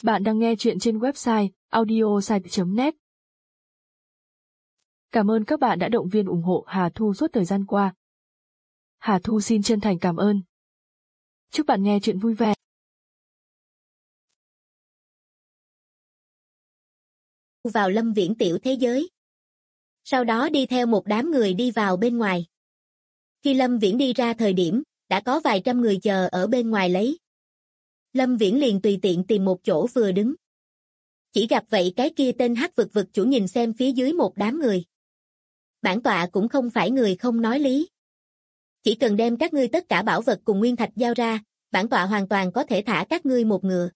Bạn đang nghe chuyện trên website audiosite.net. Cảm ơn các bạn đã động viên ủng hộ Hà Thu suốt thời gian qua. Hà Thu xin chân thành cảm ơn. Chúc bạn nghe chuyện vui vẻ. Vào Lâm Viễn tiểu thế giới. Sau đó đi theo một đám người đi vào bên ngoài. Khi Lâm Viễn đi ra thời điểm, đã có vài trăm người chờ ở bên ngoài lấy. Lâm Viễn liền tùy tiện tìm một chỗ vừa đứng. Chỉ gặp vậy cái kia tên Hắc Vực Vực chủ nhìn xem phía dưới một đám người. Bản tọa cũng không phải người không nói lý. Chỉ cần đem các ngươi tất cả bảo vật cùng nguyên thạch giao ra, bản tọa hoàn toàn có thể thả các ngươi một ngựa.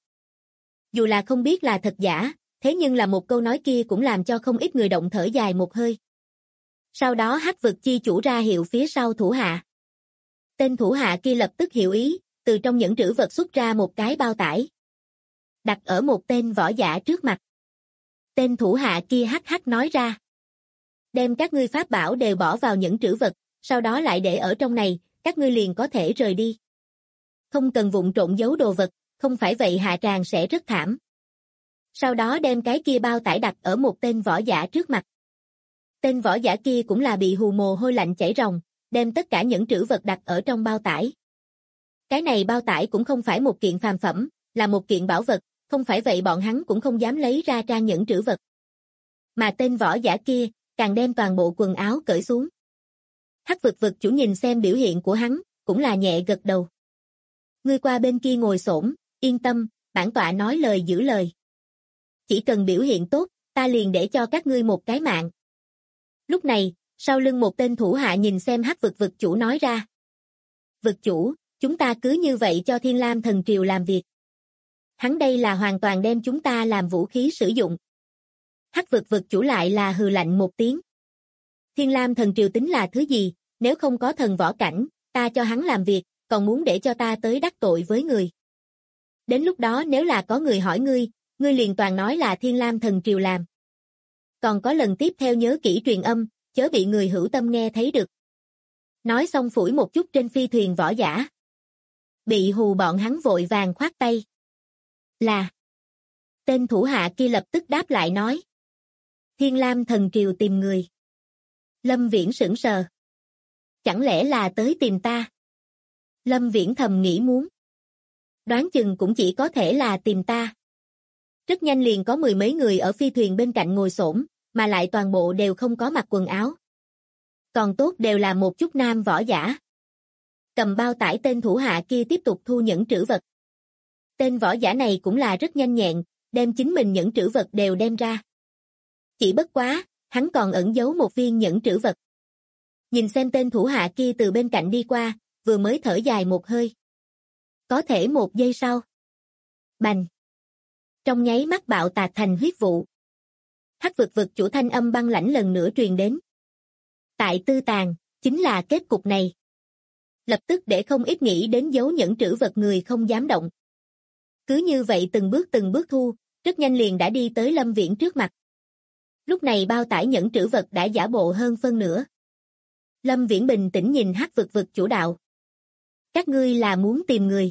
Dù là không biết là thật giả, thế nhưng là một câu nói kia cũng làm cho không ít người động thở dài một hơi. Sau đó Hắc Vực chi chủ ra hiệu phía sau thủ hạ. Tên thủ hạ kia lập tức hiểu ý, từ trong những trữ vật xuất ra một cái bao tải. Đặt ở một tên võ giả trước mặt. Tên thủ hạ kia hắc hắc nói ra. Đem các ngươi pháp bảo đều bỏ vào những trữ vật, sau đó lại để ở trong này, các ngươi liền có thể rời đi. Không cần vụng trộn giấu đồ vật, không phải vậy hạ tràng sẽ rất thảm. Sau đó đem cái kia bao tải đặt ở một tên võ giả trước mặt. Tên võ giả kia cũng là bị hù mồ hôi lạnh chảy ròng, đem tất cả những trữ vật đặt ở trong bao tải. Cái này bao tải cũng không phải một kiện phàm phẩm, là một kiện bảo vật, không phải vậy bọn hắn cũng không dám lấy ra trang những trữ vật. Mà tên võ giả kia, càng đem toàn bộ quần áo cởi xuống. Hắc Vực Vực chủ nhìn xem biểu hiện của hắn, cũng là nhẹ gật đầu. Ngươi qua bên kia ngồi xổm, yên tâm, bản tọa nói lời giữ lời. Chỉ cần biểu hiện tốt, ta liền để cho các ngươi một cái mạng. Lúc này, sau lưng một tên thủ hạ nhìn xem Hắc Vực Vực chủ nói ra. Vực chủ, chúng ta cứ như vậy cho Thiên Lam Thần Triều làm việc. Hắn đây là hoàn toàn đem chúng ta làm vũ khí sử dụng. Hắc Vực Vực chủ lại là hừ lạnh một tiếng. Thiên Lam Thần Triều tính là thứ gì, nếu không có thần võ cảnh, ta cho hắn làm việc, còn muốn để cho ta tới đắc tội với người. Đến lúc đó nếu là có người hỏi ngươi, ngươi liền toàn nói là Thiên Lam Thần Triều làm. Còn có lần tiếp theo nhớ kỹ truyền âm, chớ bị người hữu tâm nghe thấy được. Nói xong phủi một chút trên phi thuyền võ giả. Bị hù bọn hắn vội vàng khoát tay. Là. Tên thủ hạ kia lập tức đáp lại nói. Thiên Lam Thần Triều tìm người. Lâm Viễn sững sờ. Chẳng lẽ là tới tìm ta? Lâm Viễn thầm nghĩ muốn. Đoán chừng cũng chỉ có thể là tìm ta. Rất nhanh liền có mười mấy người ở phi thuyền bên cạnh ngồi xổm, mà lại toàn bộ đều không có mặc quần áo. Còn tốt đều là một chút nam võ giả. Cầm bao tải tên thủ hạ kia tiếp tục thu những trữ vật. Tên võ giả này cũng là rất nhanh nhẹn, đem chính mình những trữ vật đều đem ra. Chỉ bất quá, hắn còn ẩn giấu một viên những trữ vật. Nhìn xem tên thủ hạ kia từ bên cạnh đi qua, vừa mới thở dài một hơi. Có thể một giây sau. Bành. Trong nháy mắt bạo tạc thành huyết vụ. Hắc Vực Vực chủ thanh âm băng lãnh lần nữa truyền đến. Tại Tư Tàng, chính là kết cục này. Lập tức để không ít nghĩ đến giấu những trữ vật người không dám động. Cứ như vậy từng bước thu, rất nhanh liền đã đi tới Lâm Viễn trước mặt. Lúc này bao tải những trữ vật đã giả bộ hơn phân nửa. Lâm Viễn bình tĩnh nhìn Hắc Vực Vực chủ đạo. Các ngươi là muốn tìm người.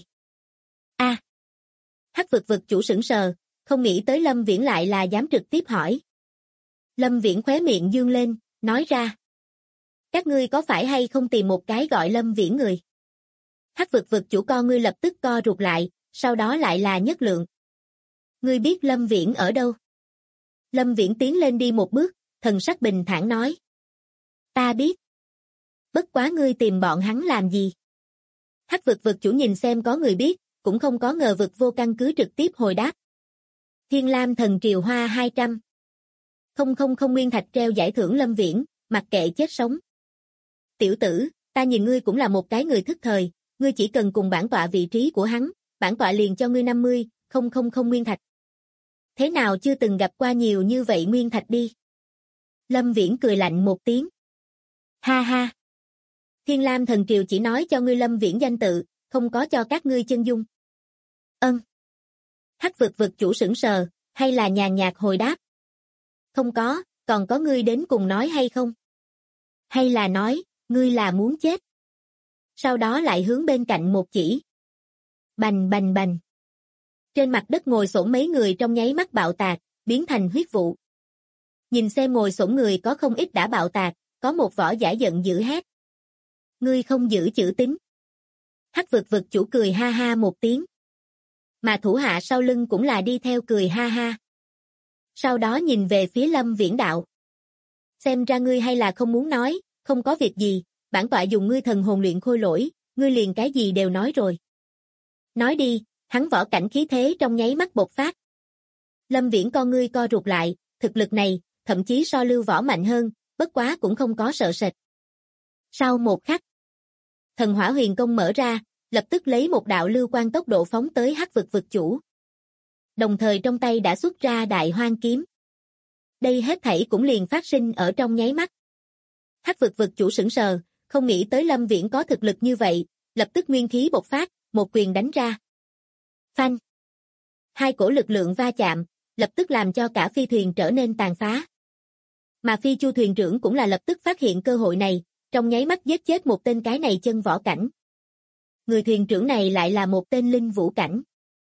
A. Hắc Vực Vực chủ sững sờ, không nghĩ tới Lâm Viễn lại là dám trực tiếp hỏi. Lâm Viễn khóe miệng dương lên, nói ra. Các ngươi có phải hay không tìm một cái gọi Lâm Viễn người? Hắc Vực Vực chủ con ngươi lập tức co rụt lại, sau đó lại là nhất lượng. Ngươi biết Lâm Viễn ở đâu? Lâm Viễn tiến lên đi một bước, thần sắc bình thản nói. Ta biết. Bất quá ngươi tìm bọn hắn làm gì? Hắc Vực Vực chủ nhìn xem có người biết, cũng không có ngờ vực vô căn cứ trực tiếp hồi đáp. Thiên Lam Thần Triều hoa 200. Không nguyên thạch treo giải thưởng Lâm Viễn, mặc kệ chết sống. Tiểu tử, ta nhìn ngươi cũng là một cái người thức thời, ngươi chỉ cần cùng bản tọa vị trí của hắn, bản tọa liền cho ngươi 50, không nguyên thạch. Thế nào chưa từng gặp qua nhiều như vậy nguyên thạch đi? Lâm Viễn cười lạnh một tiếng. Ha ha. Thiên Lam Thần Triều chỉ nói cho ngươi Lâm Viễn danh tự, không có cho các ngươi chân dung. Ân. Hắc Vực Vực chủ sững sờ, hay là nhàn nhạt hồi đáp. Không có, còn có ngươi đến cùng nói hay không? Hay là nói, ngươi là muốn chết? Sau đó lại hướng bên cạnh một chỉ. Bành bành bành. Trên mặt đất ngồi xổm mấy người trong nháy mắt bạo tạc, biến thành huyết vụ. Nhìn xem ngồi xổm người có không ít đã bạo tạc, có một võ giả giận dữ hét. Ngươi không giữ chữ tín. Hắc vực vực chủ cười ha ha một tiếng. Mà thủ hạ sau lưng cũng là đi theo cười ha ha. Sau đó nhìn về phía Lâm Viễn đạo. Xem ra ngươi hay là không muốn nói, không có việc gì, bản tọa dùng ngươi thần hồn luyện khôi lỗi, ngươi liền cái gì đều nói rồi. Nói đi, hắn võ cảnh khí thế trong nháy mắt bộc phát. Lâm Viễn con ngươi co rụt lại, thực lực này, thậm chí so Lưu Võ mạnh hơn, bất quá cũng không có sợ sệt. Sau một khắc, thần hỏa huyền công mở ra, lập tức lấy một đạo lưu quang tốc độ phóng tới Hắc vực vực chủ. Đồng thời trong tay đã xuất ra Đại Hoang kiếm. Đây hết thảy cũng liền phát sinh ở trong nháy mắt. Hắc vực vực chủ sững sờ, không nghĩ tới Lâm Viễn có thực lực như vậy, lập tức nguyên khí bộc phát, một quyền đánh ra. Phanh! Hai cổ lực lượng va chạm, lập tức làm cho cả phi thuyền trở nên tàn phá. Mà phi chu thuyền trưởng cũng là lập tức phát hiện cơ hội này, trong nháy mắt giết chết một tên cái này chân võ cảnh. Người thuyền trưởng này lại là một tên linh vũ cảnh.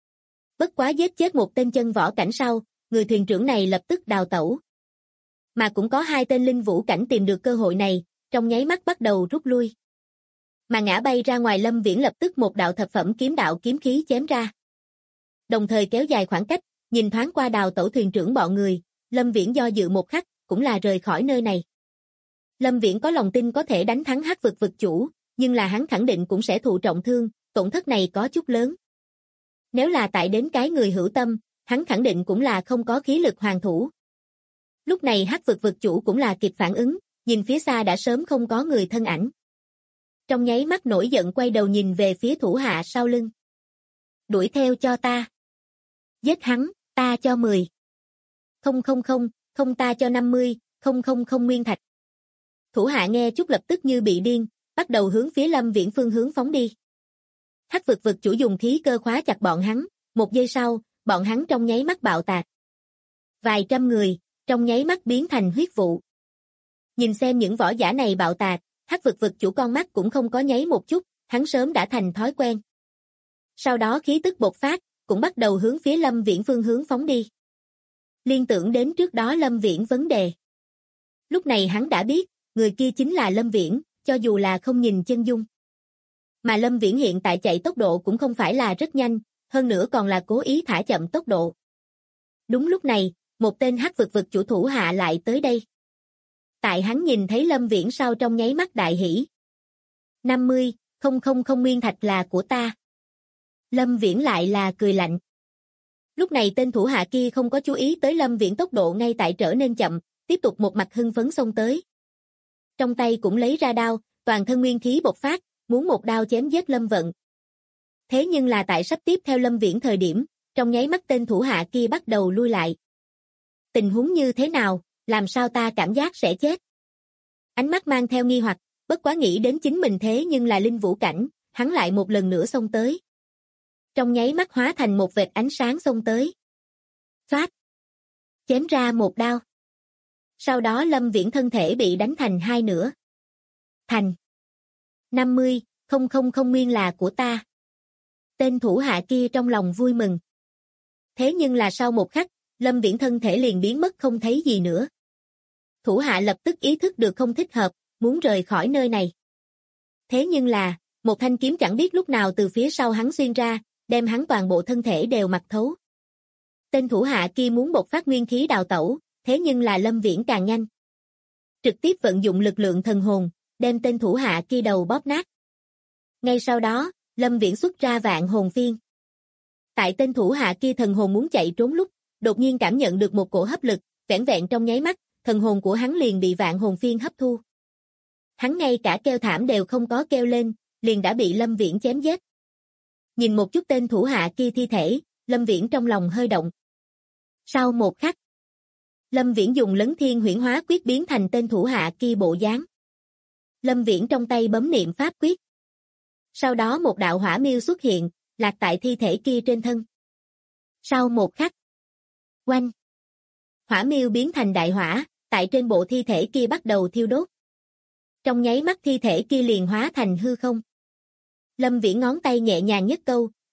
Bất quá giết chết một tên chân võ cảnh sau, người thuyền trưởng này lập tức đào tẩu. Mà cũng có hai tên linh vũ cảnh tìm được cơ hội này, trong nháy mắt bắt đầu rút lui. Mà ngã bay ra ngoài Lâm Viễn lập tức một đạo thập phẩm kiếm đạo kiếm khí chém ra. Đồng thời kéo dài khoảng cách, nhìn thoáng qua đào tẩu thuyền trưởng bọn người, Lâm Viễn do dự một khắc, cũng là rời khỏi nơi này. Lâm Viễn có lòng tin có thể đánh thắng Hắc vực vực chủ, nhưng là hắn khẳng định cũng sẽ thụ trọng thương, tổn thất này có chút lớn. Nếu là tại đến cái người hữu tâm, hắn khẳng định cũng là không có khí lực hoàn thủ. Lúc này Hắc vực vực chủ cũng là kịp phản ứng, nhìn phía xa đã sớm không có người thân ảnh. Trong nháy mắt nổi giận quay đầu nhìn về phía thủ hạ sau lưng. Đuổi theo cho ta. Giết hắn, ta cho 10. Không ta cho 50, không nguyên thạch. Thủ hạ nghe chút lập tức như bị điên, bắt đầu hướng phía Lâm Viễn phương hướng phóng đi. Hắc vực vực chủ dùng khí cơ khóa chặt bọn hắn, một giây sau, bọn hắn trong nháy mắt bạo tạc. Vài trăm người, trong nháy mắt biến thành huyết vụ. Nhìn xem những võ giả này bạo tạc, Hắc vực vực chủ con mắt cũng không có nháy một chút, hắn sớm đã thành thói quen. Sau đó khí tức bộc phát, cũng bắt đầu hướng phía Lâm Viễn phương hướng phóng đi. Liên tưởng đến trước đó Lâm Viễn vấn đề. Lúc này hắn đã biết, người kia chính là Lâm Viễn, cho dù là không nhìn chân dung. Mà Lâm Viễn hiện tại chạy tốc độ cũng không phải là rất nhanh, hơn nữa còn là cố ý thả chậm tốc độ. Đúng lúc này, một tên Hắc vực vực chủ thủ hạ lại tới đây. Tại hắn nhìn thấy Lâm Viễn sau trong nháy mắt đại hỉ. 50, không nguyên thạch là của ta. Lâm Viễn lại là cười lạnh. Lúc này tên thủ hạ kia không có chú ý tới Lâm Viễn tốc độ ngay tại trở nên chậm, tiếp tục một mặt hưng phấn xông tới. Trong tay cũng lấy ra đao, toàn thân nguyên khí bộc phát, muốn một đao chém giết Lâm Vận. Thế nhưng là tại sắp tiếp theo Lâm Viễn thời điểm, trong nháy mắt tên thủ hạ kia bắt đầu lui lại. Tình huống như thế nào, làm sao ta cảm giác sẽ chết? Ánh mắt mang theo nghi hoặc, bất quá nghĩ đến chính mình thế nhưng là linh vũ cảnh, hắn lại một lần nữa xông tới. Trong nháy mắt hóa thành một vệt ánh sáng xông tới. Phát! Chém ra một đao. Sau đó Lâm Viễn thân thể bị đánh thành hai nửa. Thành! 50, không nguyên là của ta. Tên thủ hạ kia trong lòng vui mừng. Thế nhưng là sau một khắc, Lâm Viễn thân thể liền biến mất không thấy gì nữa. Thủ hạ lập tức ý thức được không thích hợp, muốn rời khỏi nơi này. Thế nhưng là, một thanh kiếm chẳng biết lúc nào từ phía sau hắn xuyên ra, đem hắn toàn bộ thân thể đều mặc thấu. Tên thủ hạ kia muốn bộc phát nguyên khí đào tẩu, thế nhưng là Lâm Viễn càng nhanh. Trực tiếp vận dụng lực lượng thần hồn, đem tên thủ hạ kia đầu bóp nát. Ngay sau đó, Lâm Viễn xuất ra vạn hồn phiên. Tại tên thủ hạ kia thần hồn muốn chạy trốn lúc, đột nhiên cảm nhận được một cổ hấp lực, vẻn vẹn trong nháy mắt, thần hồn của hắn liền bị vạn hồn phiên hấp thu. Hắn ngay cả kêu thảm đều không có kêu lên, liền đã bị Lâm Viễn chém giết. Nhìn một chút tên thủ hạ kia thi thể, Lâm Viễn trong lòng hơi động. Sau một khắc, Lâm Viễn dùng Lấn Thiên Huyễn Hóa Quyết biến thành tên thủ hạ kia bộ dáng. Lâm Viễn trong tay bấm niệm pháp quyết. Sau đó một đạo hỏa miêu xuất hiện, lạc tại thi thể kia trên thân. Sau một khắc, oanh! Hỏa miêu biến thành đại hỏa, tại trên bộ thi thể kia bắt đầu thiêu đốt. Trong nháy mắt thi thể kia liền hóa thành hư không. Lâm Viễn ngón tay nhẹ nhàng nhất câu,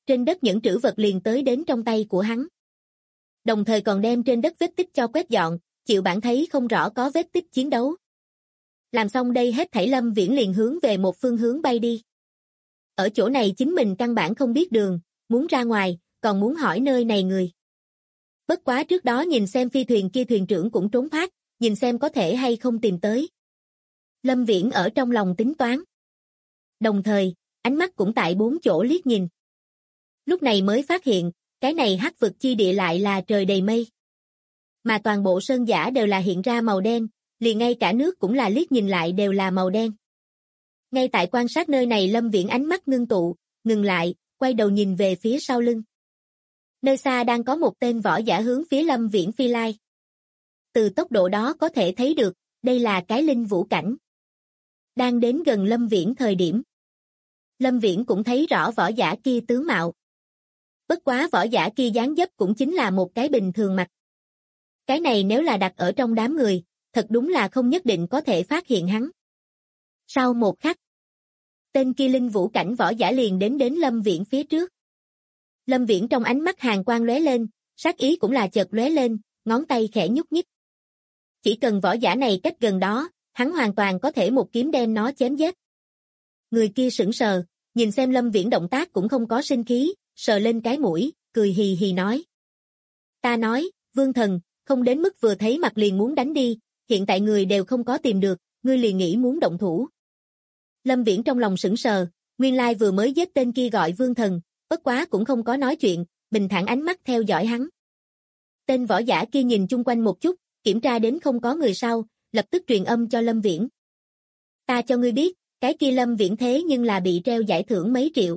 trên đất những trữ vật liền tới đến trong tay của hắn. Đồng thời còn đem trên đất vết tích cho quét dọn, chịu bản thấy không rõ có vết tích chiến đấu. Làm xong đây hết thảy Lâm Viễn liền hướng về một phương hướng bay đi. Ở chỗ này chính mình căn bản không biết đường, muốn ra ngoài, còn muốn hỏi nơi này người. Bất quá trước đó nhìn xem phi thuyền kia thuyền trưởng cũng trốn thoát, nhìn xem có thể hay không tìm tới. Lâm Viễn ở trong lòng tính toán. Đồng thời, ánh mắt cũng tại bốn chỗ liếc nhìn. Lúc này mới phát hiện, cái này hắc vực chi địa lại là trời đầy mây. Mà toàn bộ sơn giả đều là hiện ra màu đen, liền ngay cả nước cũng là liếc nhìn lại đều là màu đen. Ngay tại quan sát nơi này Lâm Viễn ánh mắt ngưng tụ, ngừng lại, quay đầu nhìn về phía sau lưng. Nơi xa đang có một tên võ giả hướng phía Lâm Viễn phi lai. Từ tốc độ đó có thể thấy được, đây là cái linh vũ cảnh. Đang đến gần Lâm Viễn thời điểm. Lâm Viễn cũng thấy rõ võ giả kia tướng mạo. Bất quá võ giả kia dáng dấp cũng chính là một cái bình thường mặt. Cái này nếu là đặt ở trong đám người, thật đúng là không nhất định có thể phát hiện hắn. Sau một khắc, tên kia linh vũ cảnh võ giả liền đến Lâm Viễn phía trước. Lâm Viễn trong ánh mắt hàn quang lóe lên, sát ý cũng là chợt lóe lên, ngón tay khẽ nhúc nhích. Chỉ cần võ giả này cách gần đó, hắn hoàn toàn có thể một kiếm đem nó chém giết. Người kia sững sờ, nhìn xem Lâm Viễn động tác cũng không có sinh khí, sờ lên cái mũi, cười hì hì nói. Ta nói, Vương Thần, không đến mức vừa thấy mặt liền muốn đánh đi, hiện tại người đều không có tìm được, ngươi liền nghĩ muốn động thủ. Lâm Viễn trong lòng sững sờ, nguyên lai vừa mới giết tên kia gọi Vương Thần, bất quá cũng không có nói chuyện, bình thản ánh mắt theo dõi hắn. Tên võ giả kia nhìn chung quanh một chút, kiểm tra đến không có người sau, lập tức truyền âm cho Lâm Viễn. Ta cho ngươi biết, cái kia Lâm Viễn thế nhưng là bị treo giải thưởng mấy triệu.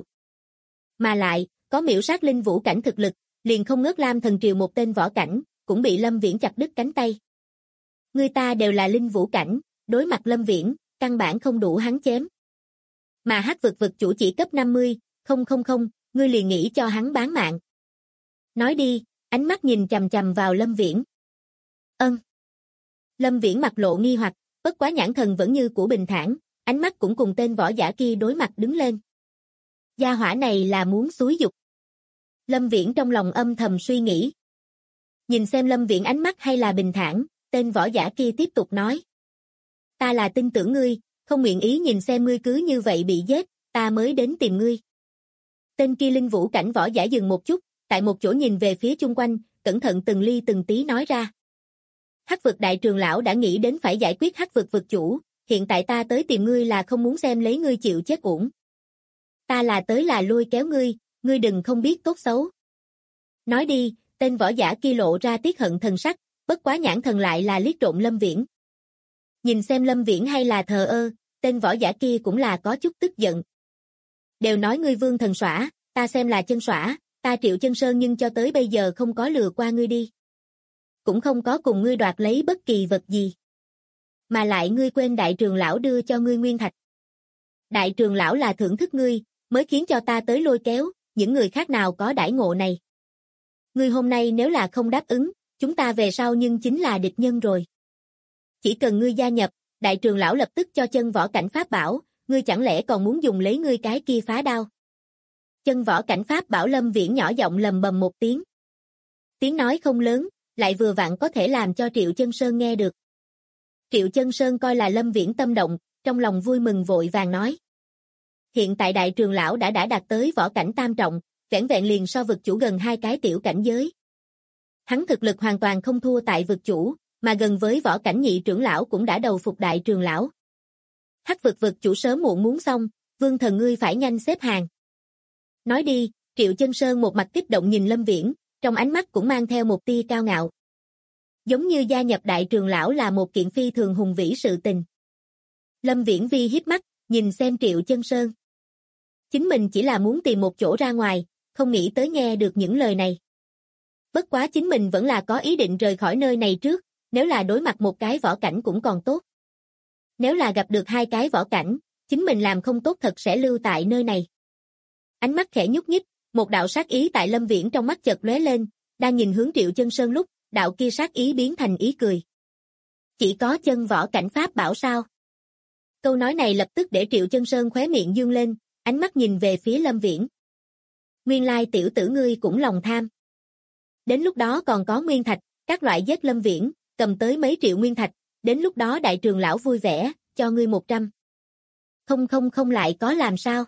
Mà lại, có miểu sát linh vũ cảnh thực lực, liền không ngớt Lam Thần Triều một tên võ cảnh, cũng bị Lâm Viễn chặt đứt cánh tay. Người ta đều là linh vũ cảnh, đối mặt Lâm Viễn, căn bản không đủ hắn chém. Mà hắc vực vực chủ chỉ cấp 50, không, ngươi liền nghĩ cho hắn bán mạng. Nói đi, ánh mắt nhìn chằm chằm vào Lâm Viễn. Lâm Viễn mặt lộ nghi hoặc, bất quá nhãn thần vẫn như của bình thản, ánh mắt cũng cùng tên võ giả kia đối mặt đứng lên. Gia hỏa này là muốn xúi giục. Lâm Viễn trong lòng âm thầm suy nghĩ. Nhìn xem Lâm Viễn ánh mắt hay là bình thản, tên võ giả kia tiếp tục nói. Ta là tin tưởng ngươi, không nguyện ý nhìn xem ngươi cứ như vậy bị giết, ta mới đến tìm ngươi. Tên kia linh vũ cảnh võ giả dừng một chút, tại một chỗ nhìn về phía chung quanh, cẩn thận từng ly từng tí nói ra. Hắc vực đại trường lão đã nghĩ đến phải giải quyết hắc vực vực chủ, hiện tại ta tới tìm ngươi là không muốn xem lấy ngươi chịu chết uổng. Ta là tới là lôi kéo ngươi đừng không biết tốt xấu. Nói đi, tên võ giả kia lộ ra tiếc hận thần sắc, bất quá nhãn thần lại là liếc trộm Lâm Viễn. Nhìn xem Lâm Viễn hay là thờ ơ, tên võ giả kia cũng là có chút tức giận. Đều nói ngươi Vương Thần xõa, ta xem là chân xõa, ta Triệu Chân Sơn nhưng cho tới bây giờ không có lừa qua ngươi đi. Cũng không có cùng ngươi đoạt lấy bất kỳ vật gì. Mà lại ngươi quên đại trường lão đưa cho ngươi nguyên thạch. Đại trường lão là thưởng thức ngươi, mới khiến cho ta tới lôi kéo, những người khác nào có đãi ngộ này. Ngươi hôm nay nếu là không đáp ứng, chúng ta về sau nhưng chính là địch nhân rồi. Chỉ cần ngươi gia nhập, đại trường lão lập tức cho chân võ cảnh pháp bảo, ngươi chẳng lẽ còn muốn dùng lấy ngươi cái kia phá đao. Chân võ cảnh pháp bảo Lâm Viễn nhỏ giọng lầm bầm một tiếng. Tiếng nói không lớn, lại vừa vặn có thể làm cho Triệu Chân Sơn nghe được. Triệu Chân Sơn coi là Lâm Viễn tâm động, trong lòng vui mừng vội vàng nói. Hiện tại đại trường lão đã đạt tới võ cảnh tam trọng, vẻn vẹn liền so vực chủ gần 2 cái tiểu cảnh giới. Hắn thực lực hoàn toàn không thua tại vực chủ, mà gần với võ cảnh nhị trưởng lão cũng đã đầu phục đại trường lão. Hắc vực vực chủ sớm muộn muốn xong, Vương Thần ngươi phải nhanh xếp hàng. Nói đi, Triệu Chân Sơn một mặt kích động nhìn Lâm Viễn, trong ánh mắt cũng mang theo một tia cao ngạo. Giống như gia nhập đại trường lão là một kiện phi thường hùng vĩ sự tình. Lâm Viễn vi hiếp mắt, nhìn xem Triệu Chân Sơn. Chính mình chỉ là muốn tìm một chỗ ra ngoài, không nghĩ tới nghe được những lời này. Bất quá chính mình vẫn là có ý định rời khỏi nơi này trước, nếu là đối mặt một cái võ cảnh cũng còn tốt. Nếu là gặp được 2 cái võ cảnh, chính mình làm không tốt thật sẽ lưu tại nơi này. Ánh mắt khẽ nhúc nhích, một đạo sát ý tại Lâm Viễn trong mắt chợt lóe lên, đang nhìn hướng Triệu Chân Sơn lúc, đạo kia sát ý biến thành ý cười. Chỉ có chân võ cảnh pháp bảo sao? Câu nói này lập tức để Triệu Chân Sơn khóe miệng dương lên, ánh mắt nhìn về phía Lâm Viễn. Nguyên lai tiểu tử ngươi cũng lòng tham. Đến lúc đó còn có nguyên thạch, các loại giết Lâm Viễn, cầm tới mấy triệu nguyên thạch, đến lúc đó đại trường lão vui vẻ, cho ngươi 100. Không lại có làm sao?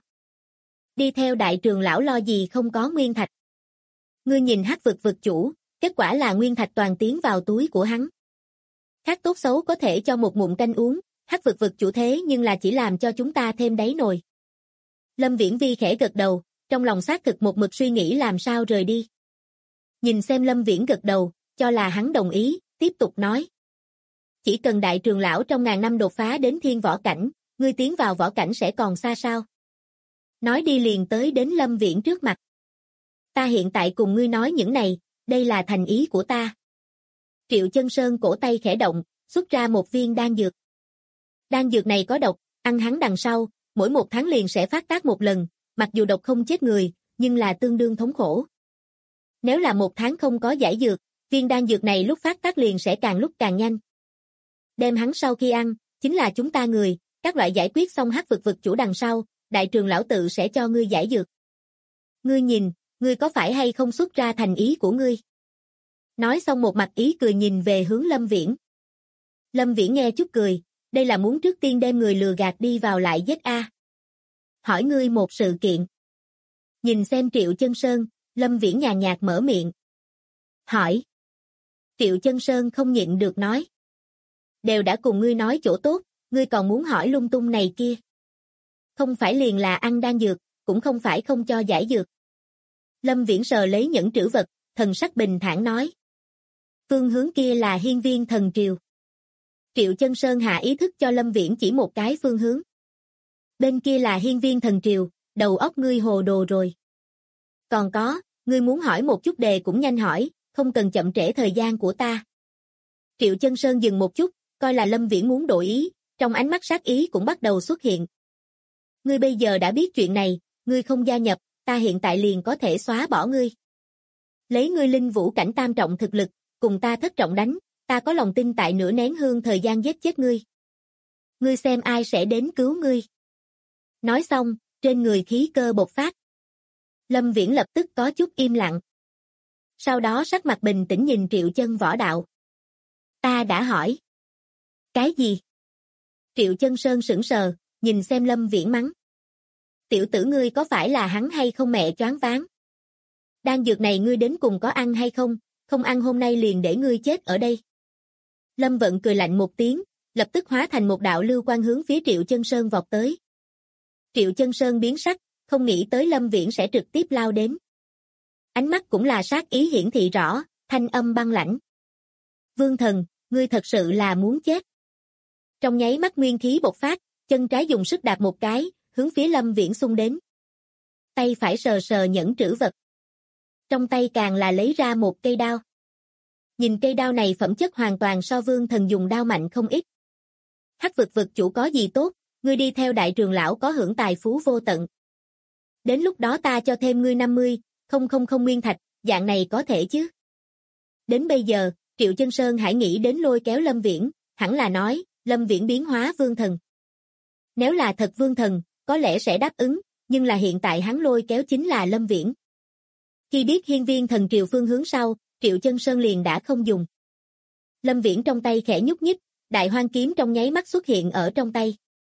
Đi theo đại trường lão lo gì không có nguyên thạch. Ngươi nhìn Hắc vực vực chủ, kết quả là nguyên thạch toàn tiến vào túi của hắn. Khác tốt xấu có thể cho một ngụm canh uống, Hắc vực vực chủ thế nhưng là chỉ làm cho chúng ta thêm đáy nồi. Lâm Viễn Vi khẽ gật đầu, trong lòng xác thực một mực suy nghĩ làm sao rời đi. Nhìn xem Lâm Viễn gật đầu, cho là hắn đồng ý, tiếp tục nói. Chỉ cần đại trường lão trong ngàn năm đột phá đến thiên võ cảnh, ngươi tiến vào võ cảnh sẽ còn xa sao? Nói đi liền tới đến Lâm Viễn trước mặt. Ta hiện tại cùng ngươi nói những này, đây là thành ý của ta. Triệu Chân Sơn cổ tay khẽ động, xuất ra một viên đan dược. Đan dược này có độc, ăn hắn đằng sau, mỗi 1 tháng liền sẽ phát tác một lần, mặc dù độc không chết người, nhưng là tương đương thống khổ. Nếu là 1 tháng không có giải dược, viên đan dược này lúc phát tác liền sẽ càng lúc càng nhanh. Đem hắn sau khi ăn, chính là chúng ta người, các loại giải quyết xong Hắc vực vực chủ đằng sau, đại trường lão tự sẽ cho ngươi giải dược. Ngươi nhìn, ngươi có phải hay không xuất ra thành ý của ngươi? Nói xong một mặt ý cười nhìn về hướng Lâm Viễn. Lâm Viễn nghe chút cười, đây là muốn trước tiên đem người lừa gạt đi vào lại giết a. Hỏi ngươi một sự kiện. Nhìn xem Triệu Chân Sơn, Lâm Viễn nhàn nhạt mở miệng. Hỏi. Triệu Chân Sơn không nhịn được nói. Đều đã cùng ngươi nói chỗ tốt, ngươi còn muốn hỏi lung tung này kia. Không phải liền là ăn đan dược, cũng không phải không cho giải dược. Lâm Viễn sờ lấy nhẫn trữ vật, thần sắc bình thản nói. Phương hướng kia là Hiên Viên Thần Triều. Triệu Chân Sơn hạ ý thức cho Lâm Viễn chỉ một cái phương hướng. Bên kia là Hiên Viên Thần Triều, đầu óc ngươi hồ đồ rồi. Còn có, ngươi muốn hỏi một chút đề cũng nhanh hỏi, không cần chậm trễ thời gian của ta. Triệu Chân Sơn dừng một chút, coi là Lâm Viễn muốn đổi ý, trong ánh mắt sát ý cũng bắt đầu xuất hiện. Ngươi bây giờ đã biết chuyện này, ngươi không gia nhập, ta hiện tại liền có thể xóa bỏ ngươi. Lấy ngươi linh vũ cảnh tam trọng thực lực, cùng ta thất trọng đánh, ta có lòng tin tại nửa nén hương thời gian giết chết ngươi. Ngươi xem ai sẽ đến cứu ngươi. Nói xong, trên người khí cơ bộc phát. Lâm Viễn lập tức có chút im lặng. Sau đó sắc mặt bình tĩnh nhìn Triệu Chân Võ đạo. Ta đã hỏi. Cái gì? Triệu Chân Sơn sững sờ, nhìn xem Lâm Viễn mắng. Tiểu tử ngươi có phải là hắn hay không mẹ choáng váng? Đan dược này ngươi đến cùng có ăn hay không? Không ăn hôm nay liền để ngươi chết ở đây. Lâm Vận cười lạnh một tiếng, lập tức hóa thành một đạo lưu quang hướng phía Triệu Chân Sơn vọt tới. Triệu Chân Sơn biến sắc, không nghĩ tới Lâm Viễn sẽ trực tiếp lao đến. Ánh mắt cũng là sát ý hiển thị rõ, thanh âm băng lãnh. Vương Thần, ngươi thật sự là muốn chết. Trong nháy mắt nguyên khí bộc phát, chân trái dùng sức đạp một cái, hướng phía Lâm Viễn xung đến. Tay phải sờ sờ nhẫn trữ vật. Trong tay càng là lấy ra một cây đao. Nhìn cây đao này phẩm chất hoàn toàn so Vương Thần dùng đao mạnh không ít. Hắc vực vực chủ có gì tốt, ngươi đi theo đại trường lão có hưởng tài phú vô tận. Đến lúc đó ta cho thêm ngươi 50, không nguyên thạch, dạng này có thể chứ. Đến bây giờ, Triệu Chân Sơn hãy nghĩ đến lôi kéo Lâm Viễn, hẳn là nói, Lâm Viễn biến hóa Vương Thần. Nếu là thật Vương Thần, có lẽ sẽ đáp ứng, nhưng là hiện tại hắn lôi kéo chính là Lâm Viễn. Khi biết Hiên Viên Thần Triều phương hướng sau, Triệu Chân Sơn liền đã không dùng. Lâm Viễn trong tay khẽ nhúc nhích, đại hoang kiếm trong nháy mắt xuất hiện ở trong tay.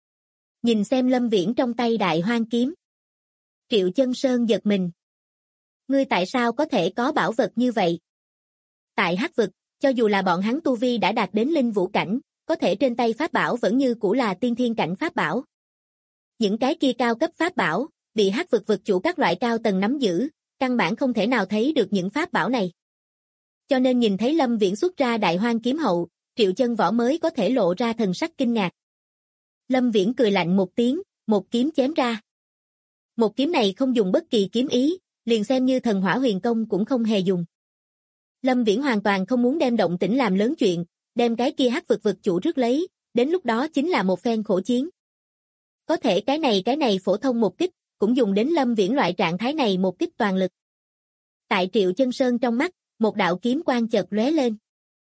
Nhìn xem Lâm Viễn trong tay đại hoang kiếm. Triệu Chân Sơn giật mình. Ngươi tại sao có thể có bảo vật như vậy? Tại Hắc vực, cho dù là bọn hắn tu vi đã đạt đến linh vũ cảnh, có thể trên tay pháp bảo vẫn như cũ là tiên thiên cảnh pháp bảo. Những cái kia cao cấp pháp bảo, bị Hắc vực vực chủ các loại cao tầng nắm giữ, căn bản không thể nào thấy được những pháp bảo này. Cho nên nhìn thấy Lâm Viễn xuất ra đại hoang kiếm hậu, Triệu Chân Võ mới có thể lộ ra thần sắc kinh ngạc. Lâm Viễn cười lạnh một tiếng, một kiếm chém ra. Một kiếm này không dùng bất kỳ kiếm ý, liền xem như thần hỏa huyền công cũng không hề dùng. Lâm Viễn hoàn toàn không muốn đem động tĩnh làm lớn chuyện, đem cái kia Hắc vực vực chủ rước lấy, đến lúc đó chính là một phen khổ chiến. Có thể cái này phổ thông một kích, cũng dùng đến Lâm Viễn loại trạng thái này một kích toàn lực. Tại Triệu Chân Sơn trong mắt, một đạo kiếm quang chợt lóe lên.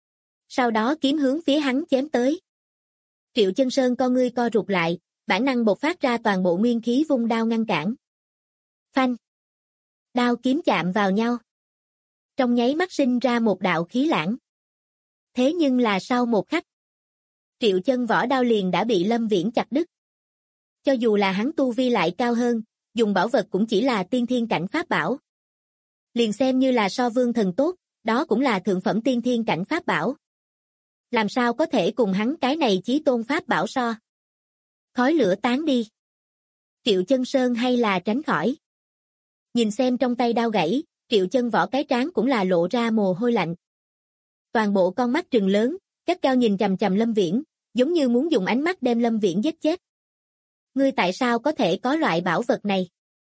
Sau đó kiếm hướng phía hắn chém tới. Triệu Chân Sơn con ngươi co rụt lại, bản năng bộc phát ra toàn bộ nguyên khí vung đao ngăn cản. Phanh! Đao kiếm chạm vào nhau. Trong nháy mắt sinh ra một đạo khí lãng. Thế nhưng là sau một khắc, Triệu Chân Võ đao liền đã bị Lâm Viễn chặt đứt. Cho dù là hắn tu vi lại cao hơn, dùng bảo vật cũng chỉ là tiên thiên cảnh pháp bảo. Liền xem như là so Vương Thần tốt, đó cũng là thượng phẩm tiên thiên cảnh pháp bảo. Làm sao có thể cùng hắn cái này chí tôn pháp bảo so? Khói lửa tán đi. Triệu Chân Sơn hay là tránh khỏi. Nhìn xem trong tay đao gãy, Triệu Chân Võ cái trán cũng là lộ ra mồ hôi lạnh. Toàn bộ con mắt trừng lớn, gắt gao nhìn chằm chằm Lâm Viễn, giống như muốn dùng ánh mắt đem Lâm Viễn giết chết. Ngươi tại sao có thể có loại bảo vật này?